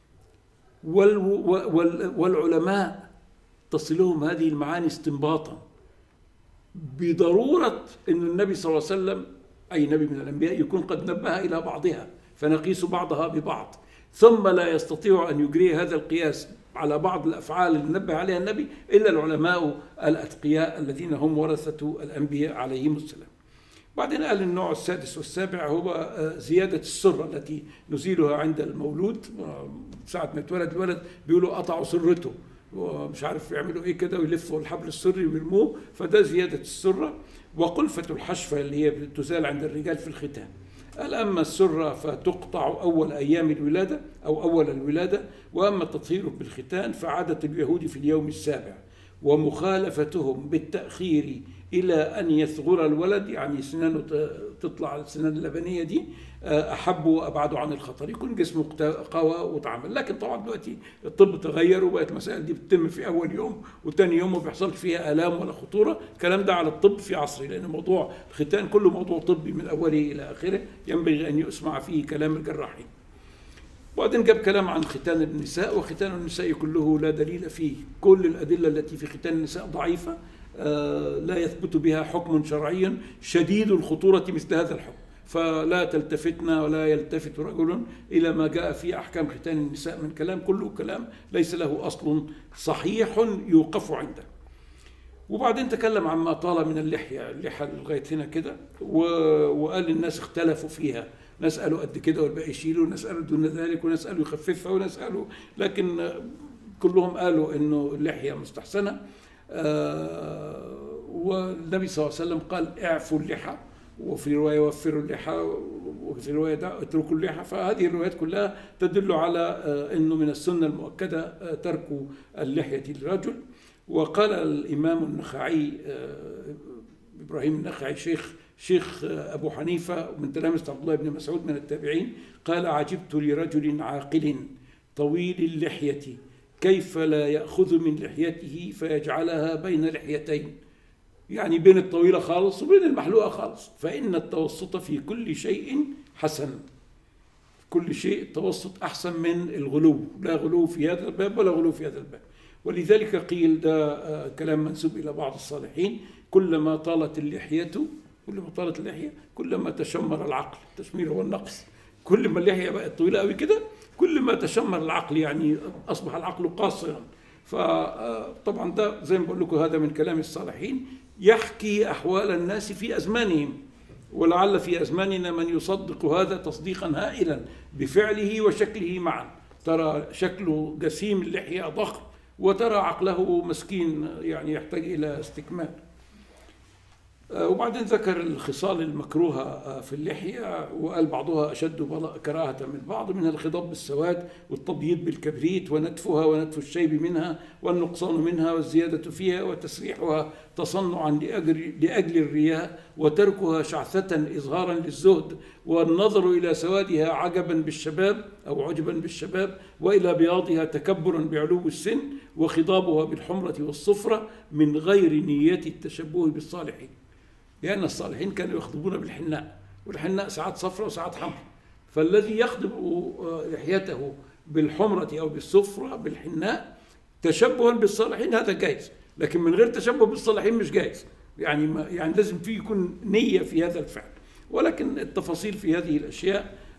والعلماء تصلهم هذه المعاني استنباطا، بضرورة أن النبي صلى الله عليه وسلم أي نبي من الأنبياء يكون قد نبه إلى بعضها، فنقيس بعضها ببعض. ثم لا يستطيع أن يجري هذا القياس على بعض الأفعال اللي نبه عليها النبي إلا العلماء الأتقياء الذين هم ورثة الأنبياء عليهم السلام. بعدين قال النوع السادس والسابع هو زيادة السرة التي نزيلها عند المولود. ساعة ما يتولد الولد بيقولوا قطعوا سرته، ومش عارف يعملوا ايه كده، ويلفوا الحبل السري ويرموه، فده زيادة السرة. وقلفة الحشفة اللي هي بتزال عند الرجال في الختان. قال أما السرة فتقطع أول أيام الولادة أو أول الولادة، وأما التطهير بالختان فعادة اليهود في اليوم السابع، ومخالفتهم بالتأخير إلى أن يثغر الولد، يعني سنانه تطلع السنان اللبنية دي، أحب وأبعد عن الخطر، يكون جسمه قوى وتعمل. لكن طبعا دلوقتي الطب تغير، وبقت المسائل دي بتتم في أول يوم وتاني يوم، ما بيحصلش فيها آلام ولا خطورة. الكلام ده على الطب في عصري، لأن موضوع الختان كله موضوع طبي من أوله إلى آخره، ينبغي أن يسمع فيه كلام الجراحين. وبعدين جاب كلام عن ختان النساء، وختان النساء كله لا دليل فيه، كل الأدلة التي في ختان النساء ضعيفة، لا يثبت بها حكم شرعي شديد الخطورة مثل هذا الحكم، فلا تلتفتنا ولا يلتفت رجل إلى ما جاء في أحكام ختان النساء من كلام، كله كلام ليس له أصل صحيح يوقف عنده. وبعدين تكلم عما طال من اللحية لغاية هنا كده، وقال الناس اختلفوا فيها، ناس قالوا قد كده والباقي يشيلوا، وناس قالوا دون ذلك، وناس قالوا يخففها، وناس قالوا، لكن كلهم قالوا إنه اللحية مستحسنة. والنبي صلى الله عليه وسلم قال اعفوا اللحى، وفي رواية وفروا اللحى، وفي رواية اتركوا اللحى. فهذه الروايات كلها تدل على أنه من السنة المؤكدة ترك اللحية للرجل. وقال الإمام النخعي إبراهيم النخعي شيخ أبو حنيفة من تلامذة عبد الله بن مسعود من التابعين، قال عجبت لرجل عاقل طويل اللحية كيف لا يأخذ من لحيته فيجعلها بين لحيتين، يعني بين الطويلة خالص وبين المحلوقة خالص، فإن التوسط في كل شيء حسن، كل شيء التوسط أحسن من الغلو، لا غلو في هذا الباب ولا غلو في هذا الباب. ولذلك قيل، ده كلام منسوب إلى بعض الصالحين، كلما طالت اللحية كلما تشمر العقل. التشمير هو النقص، كل ما اللحية بقت طويلة قوي كده كل ما تشمر العقل، يعني أصبح العقل قاصرا. فطبعا ده زي ما بقول لكم هذا من كلام الصالحين، يحكي أحوال الناس في أزمانهم، ولعل في أزماننا من يصدق هذا تصديقا هائلا بفعله وشكله معا. ترى شكله جسيم اللحية ضخم، وترى عقله مسكين يعني يحتاج إلى استكمال. وبعدين ذكر الخصال المكروهة في اللحية، وقال بعضها أشد كراهة من بعض، منها الخضاب بالسواد، والتبييض بالكبريت، ونتفها ونتف الشيب منها، والنقصان منها، والزيادة فيها، وتسريحها تصنعا لأجل الرياء، وتركها شعثة إظهارا للزهد، والنظر إلى سوادها عجبا بالشباب أو عجبا بالشباب، وإلى بياضها تكبرا بعلو السن، وخضابها بالحمرة والصفرة من غير نية التشبه بالصالحين، لأن الصالحين كانوا يخضبون بالحناء، والحناء ساعات صفرة وساعات حمر، فالذي يخضب لحيته بالحمرة أو بالصفرة بالحناء تشبها بالصالحين هذا جائز، لكن من غير تشبه بالصالحين مش جائز، يعني لازم فيه يكون نية في هذا الفعل. ولكن التفاصيل في هذه الأشياء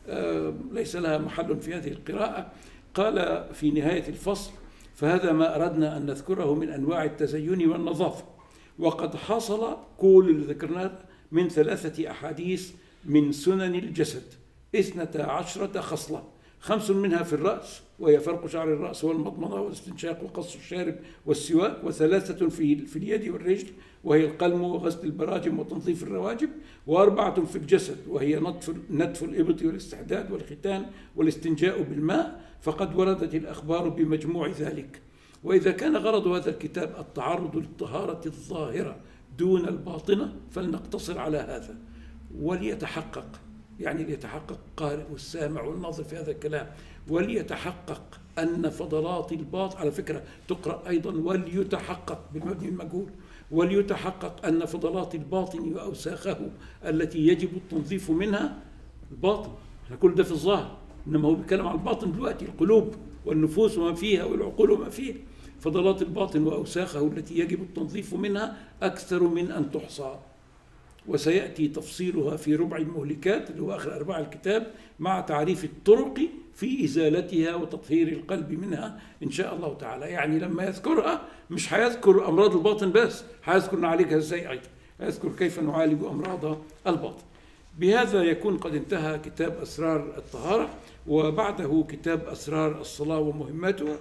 ليس لها محل في هذه القراءة. قال في نهاية الفصل: فهذا ما أردنا أن نذكره من أنواع التزين والنظافة، وقد حصل كل اللي ذكرناه من 3 أحاديث من سنن الجسد 12 خصلة، 5 منها في الرأس وهي فرق شعر الرأس والمضمضة والاستنشاق وقص الشارب والسواك، و3 في اليد والرجل وهي القلم وغسل البراجم وتنظيف الرواجب، و4 في الجسد وهي نتف الإبط والاستحداد والختان والاستنجاء بالماء، فقد وردت الأخبار بمجموع ذلك. وإذا كان غرض هذا الكتاب التعرض للطهارة الظاهرة دون الباطنة فلنقتصر على هذا، وليتحقق، يعني ليتحقق القارئ والسامع والناظر في هذا الكلام، وليتحقق أن فضلات الباطن، على فكرة تقرأ أيضا وليتحقق بالمبني المجهول، وليتحقق أن فضلات الباطن وأوساخه التي يجب التنظيف منها الباطن. كل ده في الظاهر، إنما هو بيتكلم عن الباطن دلوقتي، القلوب والنفوس وما فيها والعقول وما فيها. فضلات الباطن وأوساخه التي يجب التنظيف منها أكثر من أن تحصى، وسيأتي تفصيلها في ربع المهلكات اللي هو آخر 4 الكتاب، مع تعريف الطرق في إزالتها وتطهير القلب منها إن شاء الله تعالى. يعني لما يذكرها مش هيذكر أمراض الباطن بس، هيذكر نعالجها إزاي أيضا، هيذكر كيف نعالج أمراض الباطن. بهذا يكون قد انتهى كتاب أسرار الطهارة، وبعده كتاب أسرار الصلاة ومهماتها.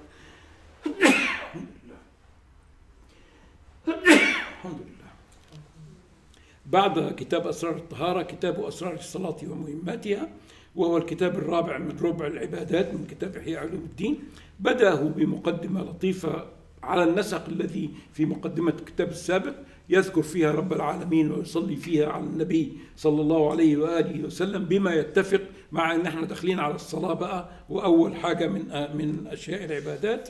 الحمد لله. بعد كتاب أسرار الطهارة كتاب أسرار الصلاة ومهماتها، وهو الكتاب الرابع من ربع العبادات من كتاب إحياء علوم الدين. بدأه بمقدمة لطيفة على النسق الذي في مقدمة الكتاب السابق، يذكر فيها رب العالمين ويصلي فيها على النبي صلى الله عليه وآله وسلم، بما يتفق مع أن احنا داخلين على الصلاة بقى، وأول حاجة من أشياء العبادات.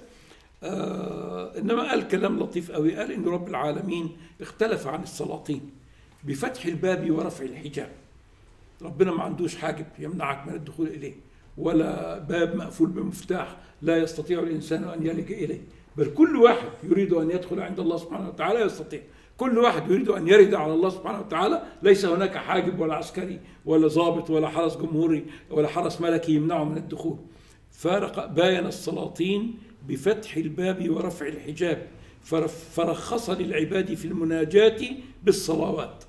إنما قال كلام لطيف قوي، قال إن رب العالمين اختلف عن السلاطين بفتح الباب ورفع الحجاب. ربنا ما عندوش حاجب يمنعك من الدخول إليه، ولا باب مقفول بمفتاح لا يستطيع الإنسان أن يلجأ إليه، بل كل واحد يريد أن يدخل عند الله سبحانه وتعالى يستطيع. كل واحد يريد أن يرد على الله سبحانه وتعالى، ليس هناك حاجب ولا عسكري ولا ضابط ولا حرس جمهوري ولا حرس ملكي يمنعه من الدخول. باين السلاطين بفتح الباب ورفع الحجاب، فرخص للعباد في المناجاة بالصلوات،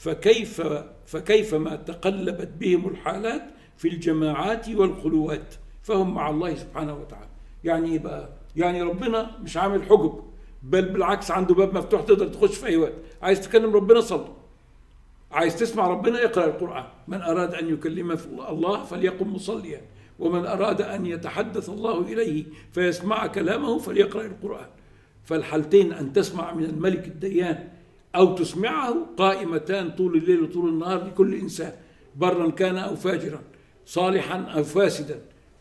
فكيف ما تقلبت بهم الحالات في الجماعات والخلوات فهم مع الله سبحانه وتعالى. يعني بقى يعني ربنا مش عامل حجب، بل بالعكس عنده باب مفتوح تقدر تخش في أي وقت. عايز تكلم ربنا صلي، عايز تسمع ربنا اقرأ القرآن. من أراد أن يكلم الله فليقم مصليا، ومن أراد أن يتحدث الله إليه فيسمع كلامه فليقرأ القرآن. فالحالتين، أن تسمع من الملك الديان أو تسمعه، قائمتان طول الليل وطول النهار لكل إنسان، برا كان أو فاجرا، صالحا أو فاسدا،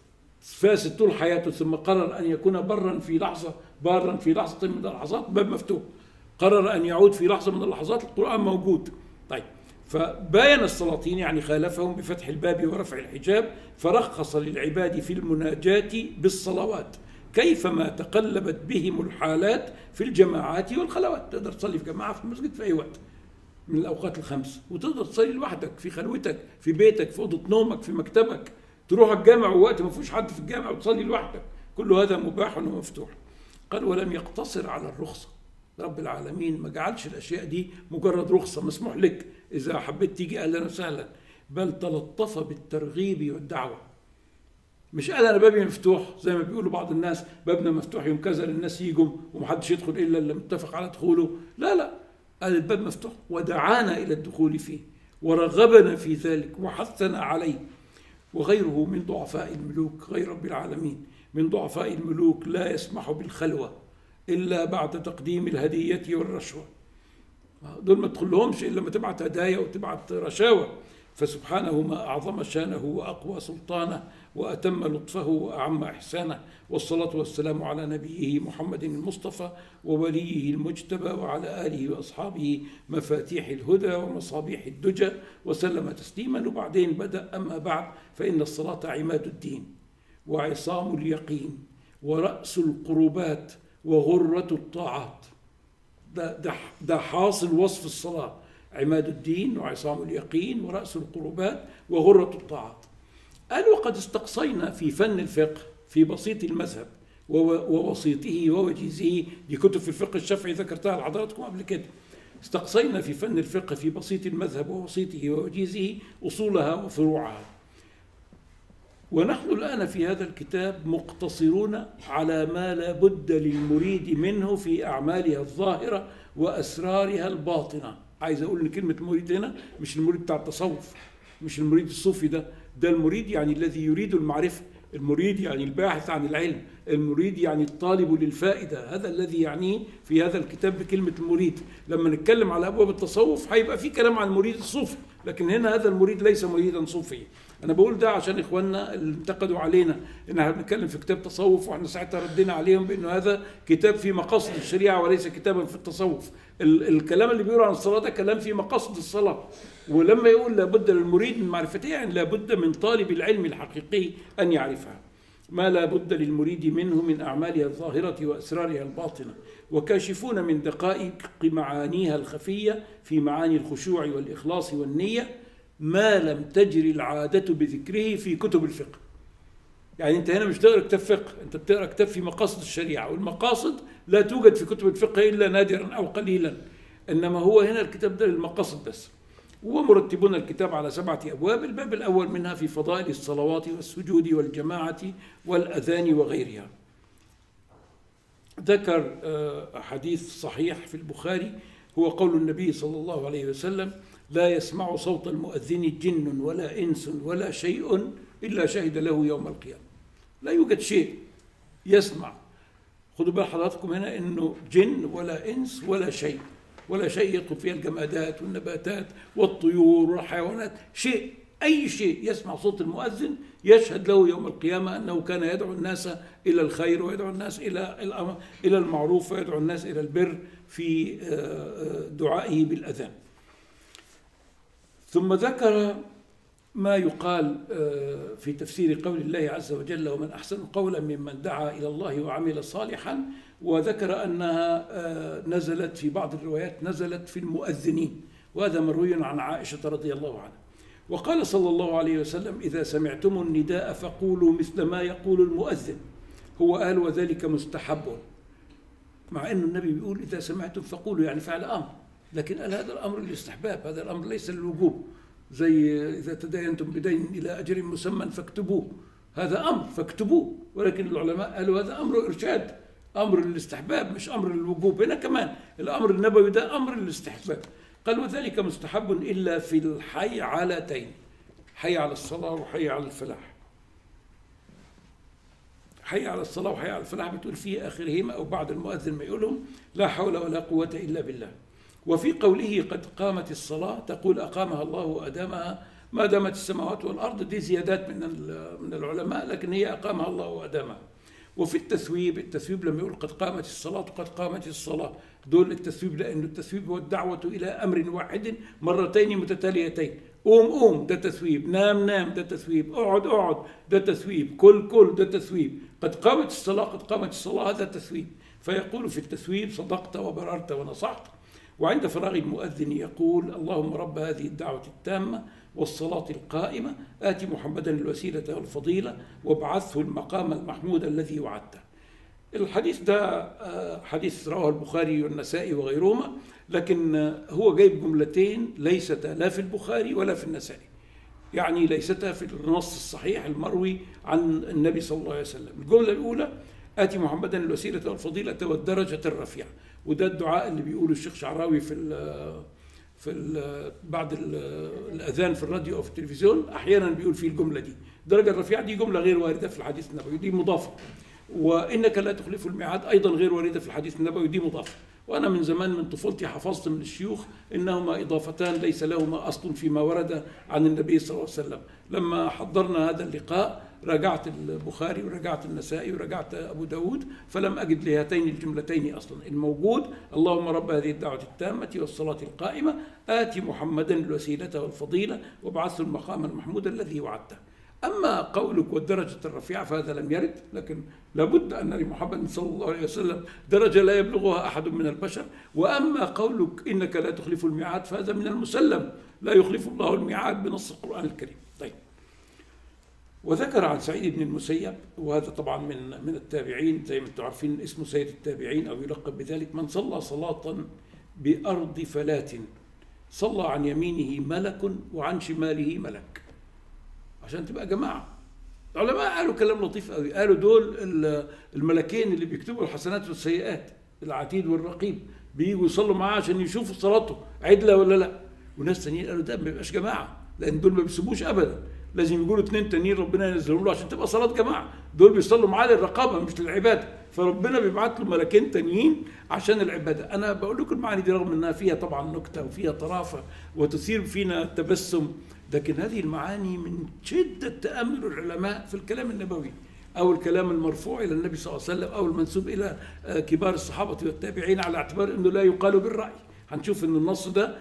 فاسد طول حياته ثم قرر أن يكون برا في لحظة، بارا في لحظة من اللحظات، باب مفتوح. قرر أن يعود في لحظة من اللحظات، القرآن موجود. طيب، فباين السلاطين يعني خالفهم بفتح الباب ورفع الحجاب، فرخص للعباد في المناجاة بالصلوات كيفما تقلبت بهم الحالات في الجماعات والخلوات. تقدر تصلي في جماعة في المسجد في أي وقت من الأوقات الخمس، وتقدر تصلي لوحدك في خلوتك في بيتك في أوضة نومك في مكتبك، تروح الجامع ووقت ما فيش حد في الجامع وتصلي لوحدك، كل هذا مباح ومفتوح. قال ولم يقتصر على الرخصة، رب العالمين ما جعلش الأشياء دي مجرد رخصة مسموح لك إذا حبيت تيجي أهلا وسهلا، بل تلطف بالترغيب والدعوة. مش قال أنا بابي مفتوح زي ما بيقولوا بعض الناس، بابنا مفتوح يوم كذا للناس يجوا ومحدش يدخل إلا اللي متفق على دخوله. لا لا، قال الباب مفتوح ودعانا إلى الدخول فيه ورغبنا في ذلك وحثنا عليه. وغيره من ضعفاء الملوك، غير رب العالمين من ضعفاء الملوك لا يسمح بالخلوة إلا بعد تقديم الهدية والرشوة. دول ما تدخلهمش إلا ما تبعت هدايا وتبعت رشاوى. فسبحانه ما أعظم شانه وأقوى سلطانه وأتم لطفه وأعم إحسانه، والصلاة والسلام على نبيه محمد المصطفى ووليه المجتبى وعلى آله وأصحابه مفاتيح الهدى ومصابيح الدجى وسلم تسليما. وبعدين بدأ: أما بعد فإن الصلاة عماد الدين وعصام اليقين ورأس القربات وغرة الطاعات. ده حاصل وصف الصلاة: عماد الدين وعصام اليقين ورأس القربات وغرة الطاعات. قال وقد استقصينا في فن الفقه في بسيط المذهب ووسيطه ووجيزه، دي كتب في الفقه الشافعي ذكرتها لحضراتكم قبل كده. استقصينا في فن الفقه في بسيط المذهب ووسيطه ووجيزه أصولها وفروعها، ونحن الآن في هذا الكتاب مقتصرون على ما لا بد للمريد منه في أعمالها الظاهرة وأسرارها الباطنة. عايز أقول إن كلمة المريد هنا مش المريد بتاع التصوف، مش المريد الصوفي، ده المريد يعني الذي يريد المعرفة، المريد يعني الباحث عن العلم، المريد يعني الطالب للفائدة، هذا الذي يعنيه في هذا الكتاب بكلمة المريد. لما نتكلم على أبواب التصوف هيبقى في كلام عن المريد الصوفي، لكن هنا هذا المريد ليس مريدا صوفيا. أنا بقول ده عشان إخواننا اللي انتقدوا علينا إن احنا بنتكلم في كتاب تصوف، وإحنا ساعتها ردينا عليهم بأنه هذا كتاب في مقاصد الشريعة وليس كتابا في التصوف. الكلام اللي بيقولوا عن الصلاة ده كلام في مقاصد الصلاة، ولما يقول لابد للمريد من معرفتها يعني لابد من طالب العلم الحقيقي أن يعرفها. ما لا بد للمريد منه من أعمالها الظاهرة وأسرارها الباطنة، وكاشفون من دقائق معانيها الخفية في معاني الخشوع والإخلاص والنية ما لم تجري العادة بذكره في كتب الفقه. يعني أنت هنا مش تقرأ كتاب فقه، أنت بتقرأ كتاب في مقاصد الشريعة، والمقاصد لا توجد في كتب الفقه إلا نادرا أو قليلا، إنما هو هنا الكتاب ده للمقاصد بس. ومرتبون الكتاب على 7 أبواب. الباب الأول منها في فضائل الصلوات والسجود والجماعة والأذان وغيرها. ذكر حديث صحيح في البخاري هو قول النبي صلى الله عليه وسلم: لا يسمع صوت المؤذن جن ولا إنس ولا شيء إلا شهد له يوم القيامة. لا يوجد شيء يسمع، خذوا بال حضراتكم هنا إنه جن ولا إنس ولا شيء، ولا شيء يدخل فيها الجمادات والنباتات والطيور والحيوانات، شيء أي شيء يسمع صوت المؤذن يشهد له يوم القيامة أنه كان يدعو الناس إلى الخير ويدعو الناس إلى المعروف ويدعو الناس إلى البر في دعائه بالأذان. ثم ذكر ما يقال في تفسير قول الله عز وجل: ومن أحسن قولا ممن دعا إلى الله وعمل صالحا، وذكر أنها نزلت في بعض الروايات نزلت في المؤذنين، وهذا مروي عن عائشة رضي الله عنها. وقال صلى الله عليه وسلم: إذا سمعتم النداء فقولوا مثل ما يقول المؤذن. هو قال: وذلك مستحب، مع أن النبي بيقول إذا سمعتم فقولوا، يعني فعل أمر، لكن قال هذا الأمر للاستحباب، هذا الأمر ليس للوجوب. زي إذا تداينتم بدين إلى أجر مسمى فاكتبوه، هذا أمر فاكتبوه، ولكن العلماء قالوا هذا أمر إرشاد، أمر للاستحباب مش أمر للوجوب. هنا كمان الأمر النبوي ده أمر للاستحباب. قال: وذلك مستحب إلا في الحي علتين، حي على الصلاة وحي على الفلاح. حي على الصلاة وحي على الفلاح بتقول في آخرهما أو بعد المؤذن ما يقولهم لا حول ولا قوة إلا بالله. وفي قوله قد قامت الصلاة تقول أقامها الله وأدامها ما دامت السماوات والأرض، دي زيادات من العلماء، لكن هي أقامها الله وأدامها. وفي التثويب لما يقول قد قامت الصلاة وقد قامت الصلاة، دول التثويب، لأن التثويب هو الدعوة إلى أمر واحد مرتين متتاليتين. قوم ده تثويب، نام ده تثويب، اقعد ده تثويب، كل ده تثويب. قد قامت الصلاة قد قامت الصلاة، هذا تثويب. فيقول في التثويب صدقت وبررت ونصحت. وعند فراغ المؤذن يقول: اللهم رب هذه الدعوة التامة والصلاة القائمة آت محمدا الوسيلة والفضيلة وابعثه المقام المحمود الذي وعدته. الحديث ده حديث رواه البخاري والنسائي وغيرهما، لكن هو جايب جملتين ليستا لا في البخاري ولا في النسائي، يعني ليستا في النص الصحيح المروي عن النبي صلى الله عليه وسلم. الجملة الأولى: آتي محمدا الوسيلة والفضيلة والدرجة الرفيعة، وده الدعاء اللي بيقوله الشيخ شعراوي بعد الأذان في الراديو أو في التلفزيون، أحيانا بيقول فيه الجملة دي. الدرجة الرفيعة دي جملة غير واردة في الحديث النبوي، دي مضافة. وإنك لا تخلف الميعاد أيضا غير واردة في الحديث النبوي، دي مضافة. وأنا من زمان من طفولتي حفظت من الشيوخ إنهما إضافتان ليس لهما أصل فيما ورد عن النبي صلى الله عليه وسلم. لما حضرنا هذا اللقاء راجعت البخاري وراجعت النسائي وراجعت أبو داود، فلم أجد لهاتين الجملتين أصلا. الموجود: اللهم رب هذه الدعوة التامة والصلاة القائمة آتي محمدا الوسيلة والفضيلة وابعثه المقام المحمود الذي وعدته. أما قولك والدرجة الرفيعة فهذا لم يرد، لكن لابد أن لمحمد صلى الله عليه وسلم درجة لا يبلغها أحد من البشر. وأما قولك إنك لا تخلف الميعاد فهذا من المسلم، لا يخلف الله الميعاد بنص القرآن الكريم. طيب، وذكر عن سعيد بن المسيب، وهذا طبعا من التابعين زي ما انتم عارفين اسمه سيد التابعين أو يلقب بذلك: من صلى صلاة بأرض فلاة صلى عن يمينه ملك وعن شماله ملك. عشان تبقى جماعة. العلماء قالوا كلام لطيف قوي، قالوا دول الملكين اللي بيكتبوا الحسنات والسيئات، العتيد والرقيب، بييجوا يصلوا معاه عشان يشوفوا صلاته عدلة ولا لا. وناس تانيين قالوا ده ما بيبقاش جماعة، لأن دول ما بيسيبوش أبدا، لازم يقولوا 2 تانيين ربنا ينزلهم له عشان تبقى صلاة جماعة. دول بيصلوا معاه للرقابة مش للعبادة، فربنا بيبعت له ملكين تانيين عشان العبادة. أنا بقول لكم المعاني دي رغم أنها فيها طبعا نكتة وفيها طرافة وتثير فينا التبسم، لكن هذه المعاني من شدة تأمل العلماء في الكلام النبوي أو الكلام المرفوع إلى النبي صلى الله عليه وسلم أو المنسوب إلى كبار الصحابة والتابعين، على اعتبار أنه لا يقال بالرأي. هنشوف أن النص ده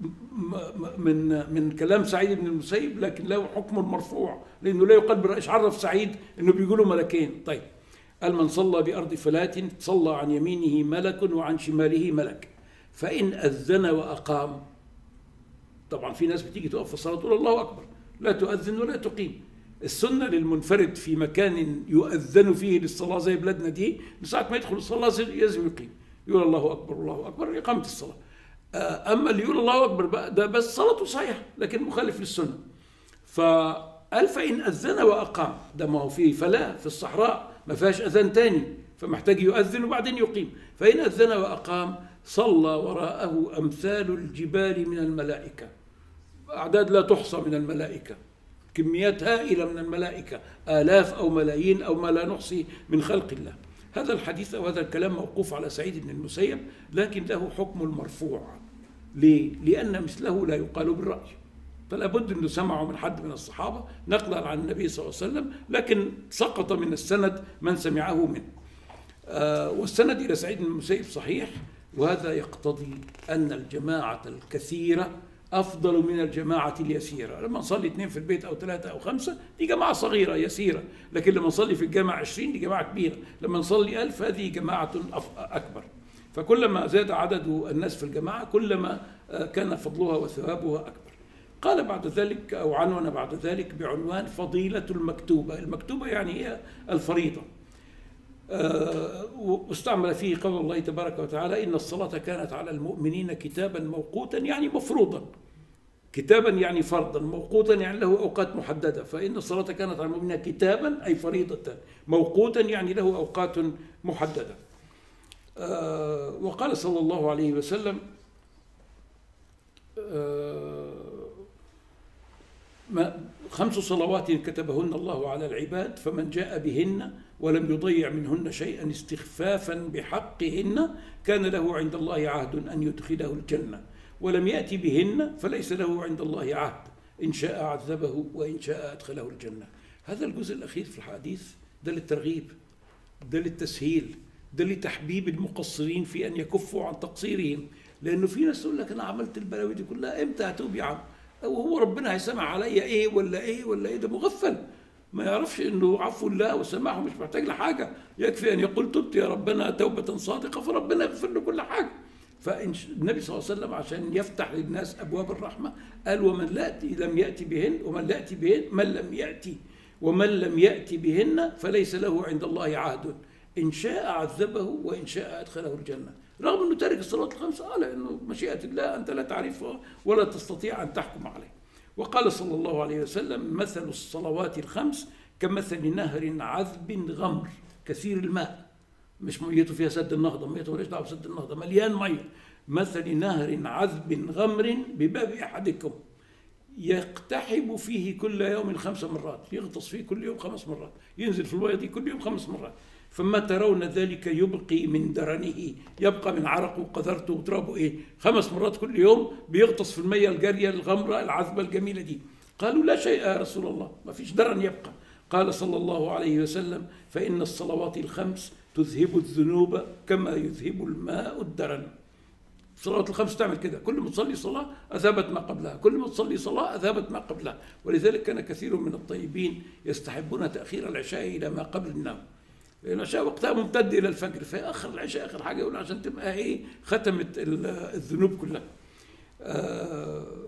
من كلام سعيد بن المسيب، لكن له حكم المرفوع لأنه لا يقال بالرأي. عرف سعيد أنه بيقولوا ملكين. طيب، قال: من صلى بأرض فلاة صلى عن يمينه ملك وعن شماله ملك، فإن أذن وأقام. طبعا في ناس بتيجي تقف في الصلاة تقول الله أكبر، لا تؤذن ولا تقيم. السنة للمنفرد في مكان يؤذن فيه للصلاة زي بلادنا دي، من ساعة ما يدخل الصلاة لازم يقيم، يقول الله أكبر الله أكبر، إقامة الصلاة. أما اللي يقول الله أكبر بقى ده بس صلاته صحيحة لكن مخالف للسنة. فقال: فإن أذن وأقام، ده ما هو فيه فلا في الصحراء ما فيهاش أذان تاني، فمحتاج يؤذن وبعدين يقيم. فإن أذن وأقام صلى وراءه أمثال الجبال من الملائكة، أعداد لا تحصى من الملائكة، كميات هائلة من الملائكة، آلاف أو ملايين أو ما لا نحصي من خلق الله. هذا الحديث أو هذا الكلام موقوف على سعيد بن المسيب، لكن له حكم المرفوع. ليه؟ لأن مثله لا يقال بالرأي، فلا بد أنه سمعوا من حد من الصحابة نقلا عن النبي صلى الله عليه وسلم، لكن سقط من السند من سمعه منه. والسند إلى سعيد بن المسيب صحيح، وهذا يقتضي أن الجماعة الكثيرة أفضل من الجماعة اليسيرة. لما نصلي 2 في البيت أو 3 أو 5 دي جماعة صغيرة يسيرة، لكن لما نصلي في الجامع 20 دي جماعة كبيرة، لما نصلي 1000 هذه جماعة أكبر. فكلما زاد عدد الناس في الجماعة كلما كان فضلها وثوابها أكبر. قال بعد ذلك أو عنون بعد ذلك بعنوان فضيلة المكتوبة. المكتوبة يعني هي الفريضة. واستعمل فيه قول الله تبارك وتعالى: إن الصلاة كانت على المؤمنين كتابا موقوتا، يعني مفروضا. كتابا يعني فرضا، موقوتا يعني له أوقات محددة. فإن الصلاة كانت على المؤمنين كتابا أي فريضة، موقوتا يعني له أوقات محددة. وقال صلى الله عليه وسلم: 5 صلوات كتبهن الله على العباد، فمن جاء بهن ولم يضيع منهن شيئا استخفافا بحقهن كان له عند الله عهد أن يدخله الجنة، ولم يأتي بهن فليس له عند الله عهد، إن شاء عذبه وإن شاء أدخله الجنة. هذا الجزء الأخير في الحديث ده للترغيب، ده للتسهيل، ده لتحبيب المقصرين في أن يكفوا عن تقصيرهم. لأنه في ناس تقول لك: أنا عملت البلاوي دي كلها، إمتى هتوب يا عم؟ وهو ربنا هيسمع عليا إيه ولا إيه ولا إيه؟ ده مغفل ما يعرفش إنه عفو الله وسماحه مش محتاج لحاجة، يكفي أن يقول تبت يا ربنا توبة صادقة فربنا يغفر له كل حاجة. فالنبي صلى الله عليه وسلم عشان يفتح للناس أبواب الرحمة قال: ومن لم يأتي بهن ومن لم يأتي بهن فليس له عند الله عهد، إن شاء عذبه وإن شاء أدخله الجنة. رغم أنه تارك الصلاة ال5 لأنه مشيئة الله أنت لا تعرفها ولا تستطيع أن تحكم عليه. وقال صلى الله عليه وسلم: مثل الصلوات ال5 كمثل نهر عذب غمر كثير الماء، مش ميته فيها سد النهضة، ميته مالهاش دعوة بسد النهضة، مليان مية. مثل نهر عذب غمر بباب أحدكم يقتحم فيه كل يوم 5 مرات، يغطس فيه كل يوم 5 مرات، ينزل في المية دي كل يوم 5 مرات. فما ترون ذلك يبقي من درنه، يبقى من عرقه وقذرته وترابه 5 مرات كل يوم بيغطس في المية الجارية الغمرة العذبة الجميلة دي. قالوا: لا شيء يا رسول الله، ما فيش درن يبقى. قال صلى الله عليه وسلم: فإن الصلوات ال5 تذهب الذنوب كما يذهب الماء الدرن. الصلوات ال5 تعمل كده، كل ما تصلي صلاة أذهبت ما قبلها، كل ما تصلي صلاة أذهبت ما قبلها. ولذلك كان كثير من الطيبين يستحبون تأخير العشاء إلى ما قبل النوم. العشاء وقتها ممتد إلى الفجر، فيأخر العشاء آخر حاجة يقول عشان تبقى ختمت الذنوب كلها.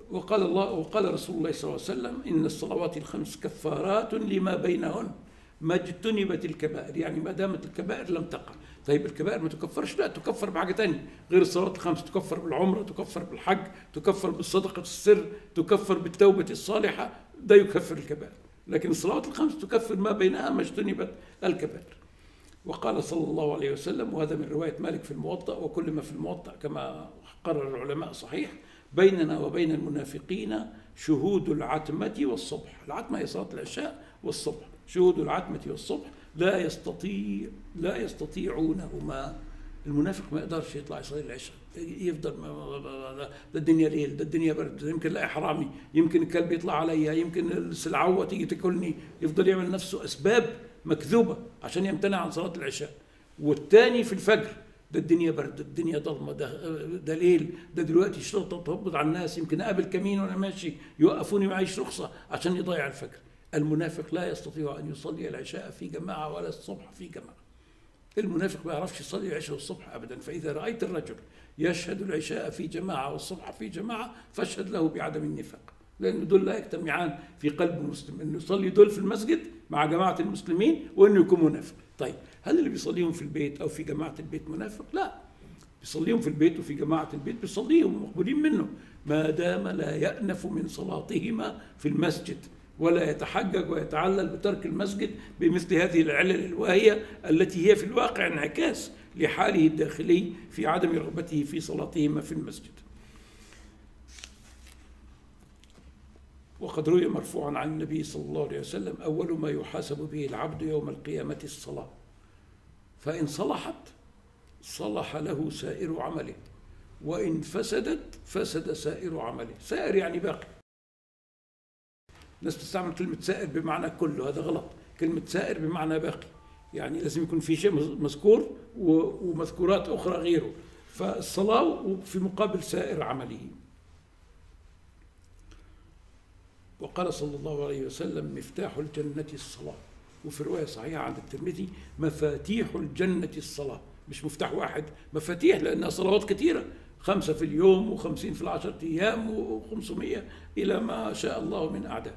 وقال رسول الله صلى الله عليه وسلم: إن الصلوات الخمس كفارات لما بينهن ما اجتنبت الكبائر، يعني ما دامت الكبائر لم تقع. طيب الكبائر ما تكفرش؟ لا، تكفر بحاجة تانية غير الصلوات الخمس، تكفر بالعمرة، تكفر بالحج، تكفر بالصدقة السر، تكفر بالتوبة الصالحة، ده يكفر الكبائر. لكن الصلوات الخمس تكفر ما بينها ما اجتنبت الكبائر. وقال صلى الله عليه وسلم، وهذا من رواية مالك في الموطأ: وكل ما في الموطأ كما قرر العلماء صحيح: بيننا وبين المنافقين شهود العتمة والصبح. العتمة هي صلاة العشاء والصبح. شهود العتمة والصبح لا يستطيعونهما. المنافق ما يقدرش يطلع يصلي العشاء، يفضل ده الدنيا ليل، ده الدنيا برد، يمكن لا حرامي، يمكن الكلب يطلع عليا، يمكن السلعوة تيجي تاكلني، يفضل يعمل نفسه أسباب مكذوبة عشان يمتنع عن صلاة العشاء. والتاني في الفجر: ده الدنيا برد، الدنيا ضلمة، ده ليل، ده دلوقتي الشرطة تهبط على الناس، يمكن أقابل كمين وأنا ماشي يوقفوني معيش رخصة عشان يضيع الفجر. المنافق لا يستطيع أن يصلي العشاء في جماعة ولا الصبح في جماعة. المنافق ما يعرفش يصلي العشاء والصبح أبدا. فإذا رأيت الرجل يشهد العشاء في جماعة والصبح في جماعة فاشهد له بعدم النفاق، لأن دول لا يجتمعان في قلب المسلم، أنه يصلي دول في المسجد مع جماعة المسلمين وأنه يكون منافق. طيب هل اللي بيصليهم في البيت أو في جماعة البيت منافق؟ لا، بيصليهم في البيت وفي جماعة البيت بيصليهم مقبولين منه، ما دام لا يأنف من صلاتهما في المسجد ولا يتحجج ويتعلل بترك المسجد بمثل هذه العلل الواهية التي هي في الواقع انعكاس لحاله الداخلي في عدم رغبته في صلاتهما في المسجد. وقد روي مرفوعا عن النبي صلى الله عليه وسلم: أول ما يحاسب به العبد يوم القيامة الصلاة، فإن صلحت صلح له سائر عمله، وإن فسدت فسد سائر عمله. سائر يعني باقي. الناس تستعمل كلمة سائر بمعنى كله، هذا غلط. كلمة سائر بمعنى باقي، يعني لازم يكون في شيء مذكور ومذكورات أخرى غيره. فالصلاة في مقابل سائر عمله. وقال صلى الله عليه وسلم: مفتاح الجنة الصلاة. وفي رواية صحيحة عند الترمذي: مفاتيح الجنة الصلاة. مش مفتاح واحد، مفاتيح، لأنها صلوات كثيرة، 5 في اليوم و50 في ال10 أيام و500 إلى ما شاء الله من أعداد.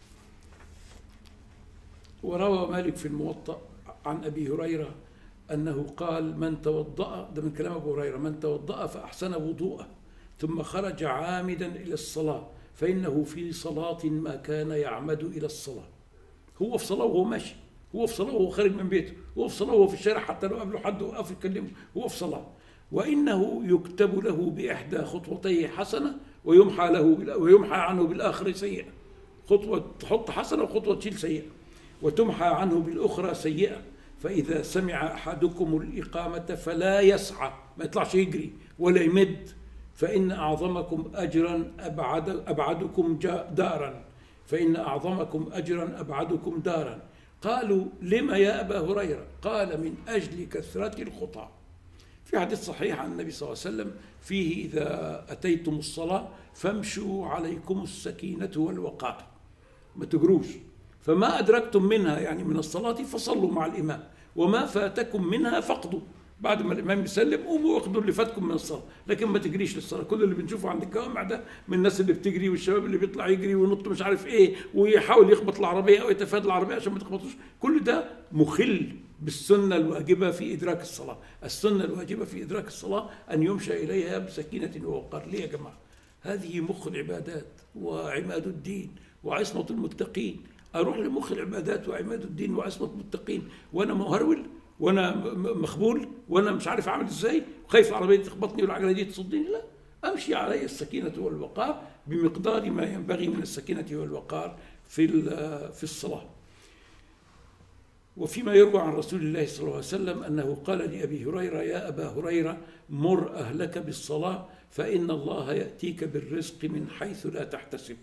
وروى مالك في الموطأ عن أبي هريرة أنه قال: من توضأ، ده من كلام أبو هريرة، من توضأ فأحسن وضوءه ثم خرج عامدا إلى الصلاة فإنه في صلاة ما كان يعمد إلى الصلاة. هو في صلاة وهو ماشي، هو في صلاة وهو خارج من بيته، هو في صلاة وهو في الشارع، حتى لو قابله حد وقف يكلمه هو في صلاة. وإنه يكتب له بإحدى خطوتيه حسنة ويمحى عنه بالآخر سيئة. خطوة تحط حسنة وخطوة تشيل سيئة، وتمحى عنه بالأخرى سيئة. فإذا سمع أحدكم الإقامة فلا يسعى، ما يطلعش يجري ولا يمد، فإن أعظمكم أجرا أبعدكم دارا، فإن أعظمكم أجرا أبعدكم دارا. قالوا: لما يا أبا هريرة؟ قال: من أجل كثرة الخطى. في حديث صحيح عن النبي صلى الله عليه وسلم فيه: إذا أتيتم الصلاة فامشوا عليكم السكينة والوقار، ما تجروش. فما أدركتم منها، يعني من الصلاة، فصلوا مع الإمام، وما فاتكم منها فقدوا. بعد ما الإمام يسلم قوموا واخدوا اللي فاتكم من الصلاة، لكن ما تجريش للصلاة. كل اللي بنشوفه عند الجوامع ده من الناس اللي بتجري، والشباب اللي بيطلع يجري وينط مش عارف إيه ويحاول يخبط العربية أو يتفادى العربية عشان ما تخبطوش، كل ده مخل بالسنة الواجبة في إدراك الصلاة. السنة الواجبة في إدراك الصلاة أن يمشى إليها بسكينة ووقار. ليه يا جماعة؟ هذه مخ العبادات وعماد الدين وعصمة المتقين. أروح لمخ العبادات وعماد الدين وعصمة المتقين وأنا مهرول وانا مخبول وانا مش عارف اعمل ازاي، وخايف العربيه تخبطني والعجله دي تصدني؟ لا، امشي علي السكينه والوقار بمقدار ما ينبغي من السكينه والوقار في الصلاه. وفيما يروى عن رسول الله صلى الله عليه وسلم انه قال لابي هريره: يا ابا هريره، مر اهلك بالصلاه فان الله ياتيك بالرزق من حيث لا تحتسب.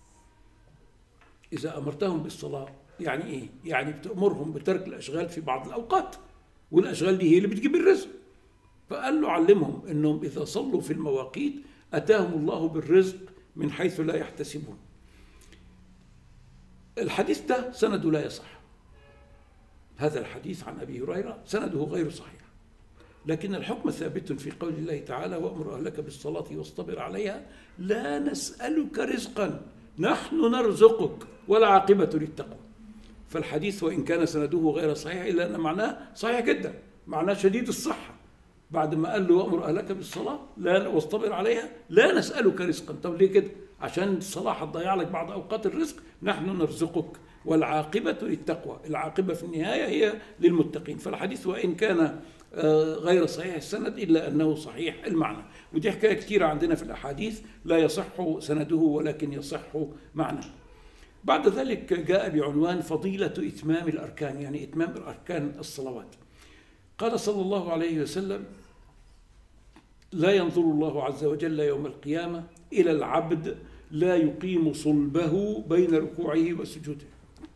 اذا امرتهم بالصلاه يعني ايه؟ يعني بتأمرهم بترك الاشغال في بعض الاوقات، والاشغال دي هي اللي بتجيب الرزق. فقال له: علمهم انهم اذا صلوا في المواقيت اتاهم الله بالرزق من حيث لا يحتسبون. الحديث ده سنده لا يصح. هذا الحديث عن ابي هريره سنده غير صحيح، لكن الحكم ثابت في قول الله تعالى وأمر أهلك بالصلاة واصطبر عليها لا نسألك رزقا نحن نرزقك والعاقبة للتقوى. فالحديث وإن كان سنده غير صحيح إلا أن معناه صحيح جدا، معناه شديد الصحة. بعد ما قال له وأمر أهلك بالصلاة لا واصطبر عليها لا نسألك رزقا، طب ليه كده؟ عشان الصلاة هتضيع لك بعض أوقات الرزق، نحن نرزقك والعاقبة للتقوى، العاقبة في النهاية هي للمتقين. فالحديث وإن كان غير صحيح السند إلا أنه صحيح المعنى. ودي حكاية كثيرة عندنا في الأحاديث لا يصح سنده ولكن يصح معنى. بعد ذلك جاء بعنوان فضيلة إتمام الأركان، يعني إتمام أركان الصلوات. قال صلى الله عليه وسلم لا ينظر الله عز وجل يوم القيامة إلى العبد لا يقيم صلبه بين ركوعه وسجوده.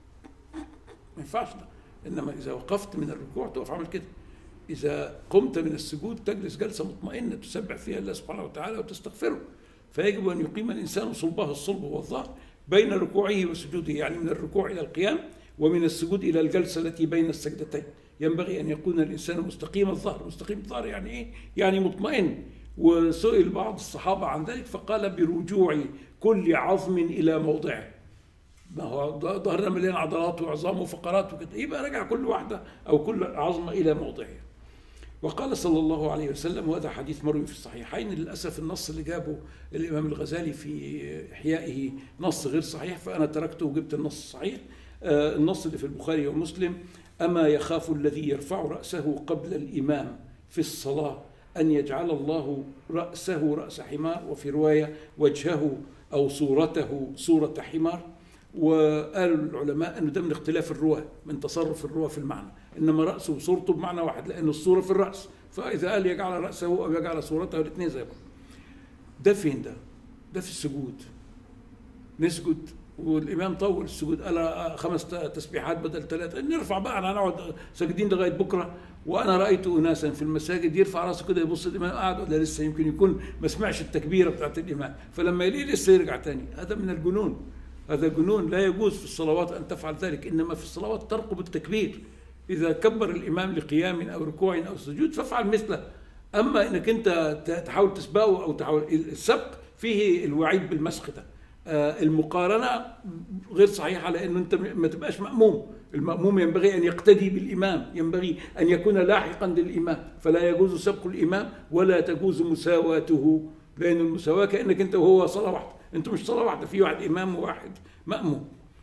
ما ينفعش ده، إنما إذا وقفت من الركوع تقف عمل كده، إذا قمت من السجود تجلس جلسة مطمئنة تسبح فيها الله سبحانه وتعالى وتستغفره. فيجب أن يقيم الإنسان صلبه، الصلب والظهر، بين ركوعه وسجوده، يعني من الركوع إلى القيام ومن السجود إلى الجلسة التي بين السجدتين. ينبغي أن يكون الإنسان مستقيم الظهر. مستقيم الظهر يعني إيه؟ يعني مطمئن. وسئل بعض الصحابة عن ذلك فقال برجوع كل عظم إلى موضعه. ما هو ظهرنا مليان عضلات وعظام وفقرات وكده، يبقى رجع كل واحدة أو كل عظمة إلى موضعها. وقال صلى الله عليه وسلم، وهذا حديث مروي في الصحيحين، للأسف النص اللي جابه الإمام الغزالي في إحيائه نص غير صحيح، فأنا تركته وجبت النص الصحيح. النص اللي في البخاري ومسلم: أما يخاف الذي يرفع رأسه قبل الإمام في الصلاة أن يجعل الله رأسه رأس حمار، وفي رواية وجهه أو صورته صورة حمار. وقالوا العلماء أنه ده من اختلاف الرواة، من تصرف الرواة في المعنى، إنما رأسه وصورته بمعنى واحد، لأن الصورة في الرأس، فإذا قال يجعل رأسه أو يجعل صورته الاثنين زي بعض. ده فين ده؟ ده في السجود. نسجد والإمام طول السجود، قال 5 تسبيحات بدل 3، نرفع بقى، أنا هنقعد ساجدين لغاية بكرة. وأنا رأيت أناسا في المساجد يرفع رأسه كده يبص الإمام قاعد ولا لسه، يمكن يكون ما سمعش التكبيرة بتاعت الإمام، فلما يلاقيه لسه يرجع تاني. هذا من الجنون، هذا جنون. لا يجوز في الصلوات أن تفعل ذلك، إنما في الصلوات ترقب التكبير. إذا كبر الإمام لقيام أو ركوع أو سجود فافعل مثله. أما إنك أنت تحاول تسبقه أو تحاول، السبق فيه الوعيد بالمسخ ده. المقارنة غير صحيحة، لأنه أنت ما تبقاش مأموم. المأموم ينبغي أن يقتدي بالإمام، ينبغي أن يكون لاحقا للإمام، فلا يجوز سبق الإمام ولا تجوز مساواته، لأن المساواة كأنك أنت وهو صلاة واحدة، أنتم مش صلاة واحدة، في واحد إمام وواحد مأموم.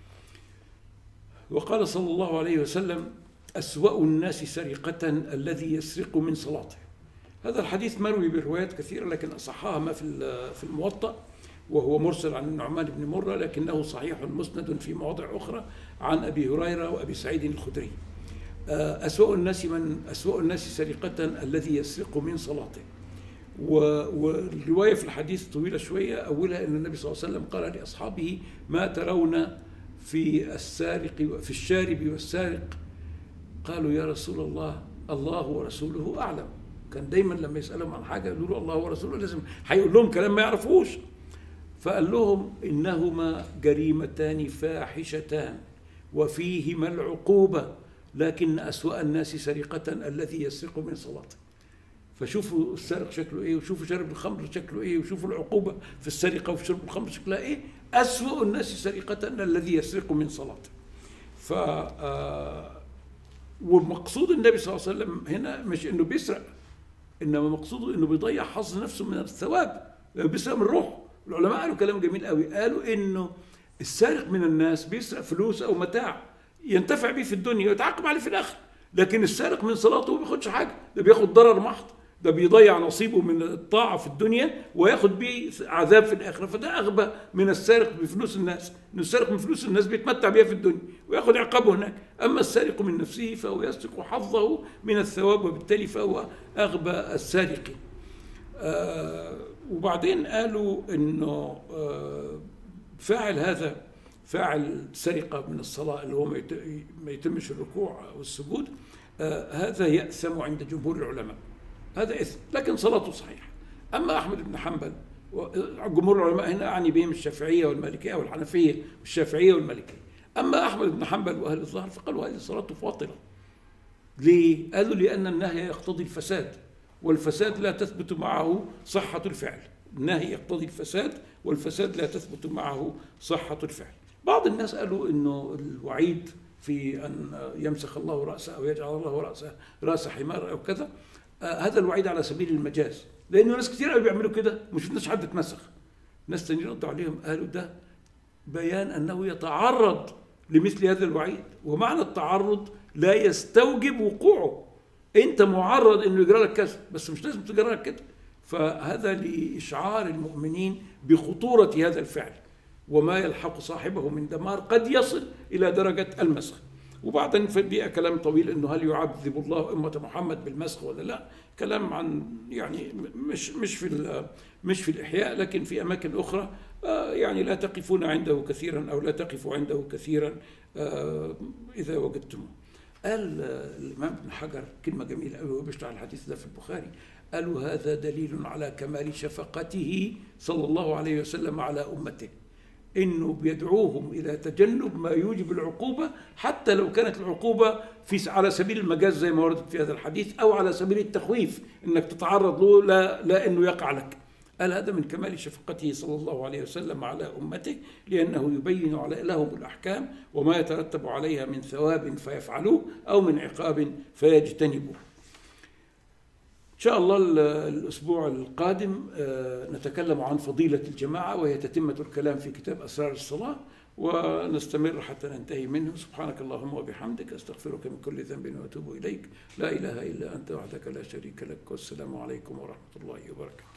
وقال صلى الله عليه وسلم أسوأ الناس سرقة الذي يسرق من صلاته. هذا الحديث مروي بروايات كثيرة، لكن أصحها ما في الموطأ، وهو مرسل عن النعمان بن مرة، لكنه صحيح مسند في مواضع أخرى عن أبي هريرة وأبي سعيد الخدري. أسوأ الناس سرقة الذي يسرق من صلاته. والرواية في الحديث طويلة شوية، أولها أن النبي صلى الله عليه وسلم قال لأصحابه ما ترون في الشارب والسارق؟ قالوا يا رسول الله الله ورسوله أعلم. كان دايما لما يسألهم عن حاجة يقولوا له الله ورسوله، لازم هيقول لهم كلام ما يعرفوش. فقال لهم إنهما جريمتان فاحشتان وفيهما العقوبة، لكن أسوأ الناس سرقة الذي يسرق من صلاته. فشوفوا السارق شكله إيه، وشوفوا شرب الخمر شكله إيه، وشوفوا العقوبة في السرقة وفي شرب الخمر شكلها إيه. أسوأ الناس سرقة الذي يسرق من صلاته. ومقصود النبي صلى الله عليه وسلم هنا مش إنه بيسرق، إنما مقصوده إنه بيضيع حظ نفسه من الثواب، بيسرق من روحه. العلماء قالوا كلام جميل قوي، قالوا إنه السارق من الناس بيسرق فلوس أو متاع ينتفع به في الدنيا ويتعاقب عليه في الآخر، لكن السارق من صلاته ما بياخدش حاجة، ده بياخد ضرر محض، ده بيضيع نصيبه من الطاعة في الدنيا وياخد بيه عذاب في الآخرة. فده أغبى من السارق بفلوس الناس، إنه السارق من فلوس الناس بيتمتع بيها في الدنيا وياخد عقابه هناك، أما السارق من نفسه فهو يسرق حظه من الثواب، وبالتالي فهو أغبى السارقين. وبعدين قالوا إنه فاعل هذا، فاعل سرقة من الصلاة اللي هو ما يتمش الركوع والسجود، هذا يأثم عند جمهور العلماء، هذا إثم، لكن صلاته صحيحة. أما أحمد بن حنبل جمهور العلماء هنا أعني بهم الشافعية والمالكية والحنفية والشافعية والمالكية، أما أحمد بن حنبل وأهل الظاهر فقالوا هذه صلاته باطلة. ليه؟ قالوا لأن النهي يقتضي الفساد، والفساد لا تثبت معه صحة الفعل. النهي يقتضي الفساد، والفساد لا تثبت معه صحة الفعل. بعض الناس قالوا إنه الوعيد في أن يمسخ الله رأسه أو يجعل الله رأس حمار أو كذا، هذا الوعيد على سبيل المجاز، لأنه ناس كثير قالوا بيعملوا كده مش ناس حد اتمسخ. ناس تانيين ردوا عليهم قالوا ده بيان أنه يتعرض لمثل هذا الوعيد، ومعنى التعرض لا يستوجب وقوعه. أنت معرض إنه يجرى لك كذا، بس مش لازم تجرى لك كده. فهذا لإشعار المؤمنين بخطورة هذا الفعل وما يلحق صاحبه من دمار قد يصل إلى درجة المسخ. وبعدين في كلام طويل إنه هل يعذب الله أمة محمد بالمسخ ولا لا، كلام عن يعني مش في الإحياء، لكن في أماكن أخرى يعني لا تقفون عنده كثيرا أو لا تقفوا عنده كثيرا إذا وجدتموه. قال الإمام ابن حجر كلمة جميلة قوي وبيشرح الحديث ده في البخاري، قالوا هذا دليل على كمال شفقته صلى الله عليه وسلم على أمته، إنه بيدعوهم إلى تجنب ما يوجب العقوبة، حتى لو كانت العقوبة على سبيل المجاز زي ما وردت في هذا الحديث، أو على سبيل التخويف إنك تتعرض له لا إنه يقع لك. قال هذا من كمال شفقته صلى الله عليه وسلم على أمته، لأنه يبين لهم الأحكام وما يترتب عليها من ثواب فيفعلوه أو من عقاب فيجتنبوه. إن شاء الله الأسبوع القادم نتكلم عن فضيلة الجماعة، وهي تتمة الكلام في كتاب أسرار الصلاة، ونستمر حتى ننتهي منه. سبحانك اللهم وبحمدك، أستغفرك من كل ذنب وأتوب إليك، لا إله إلا أنت وحدك لا شريك لك، والسلام عليكم ورحمة الله وبركاته.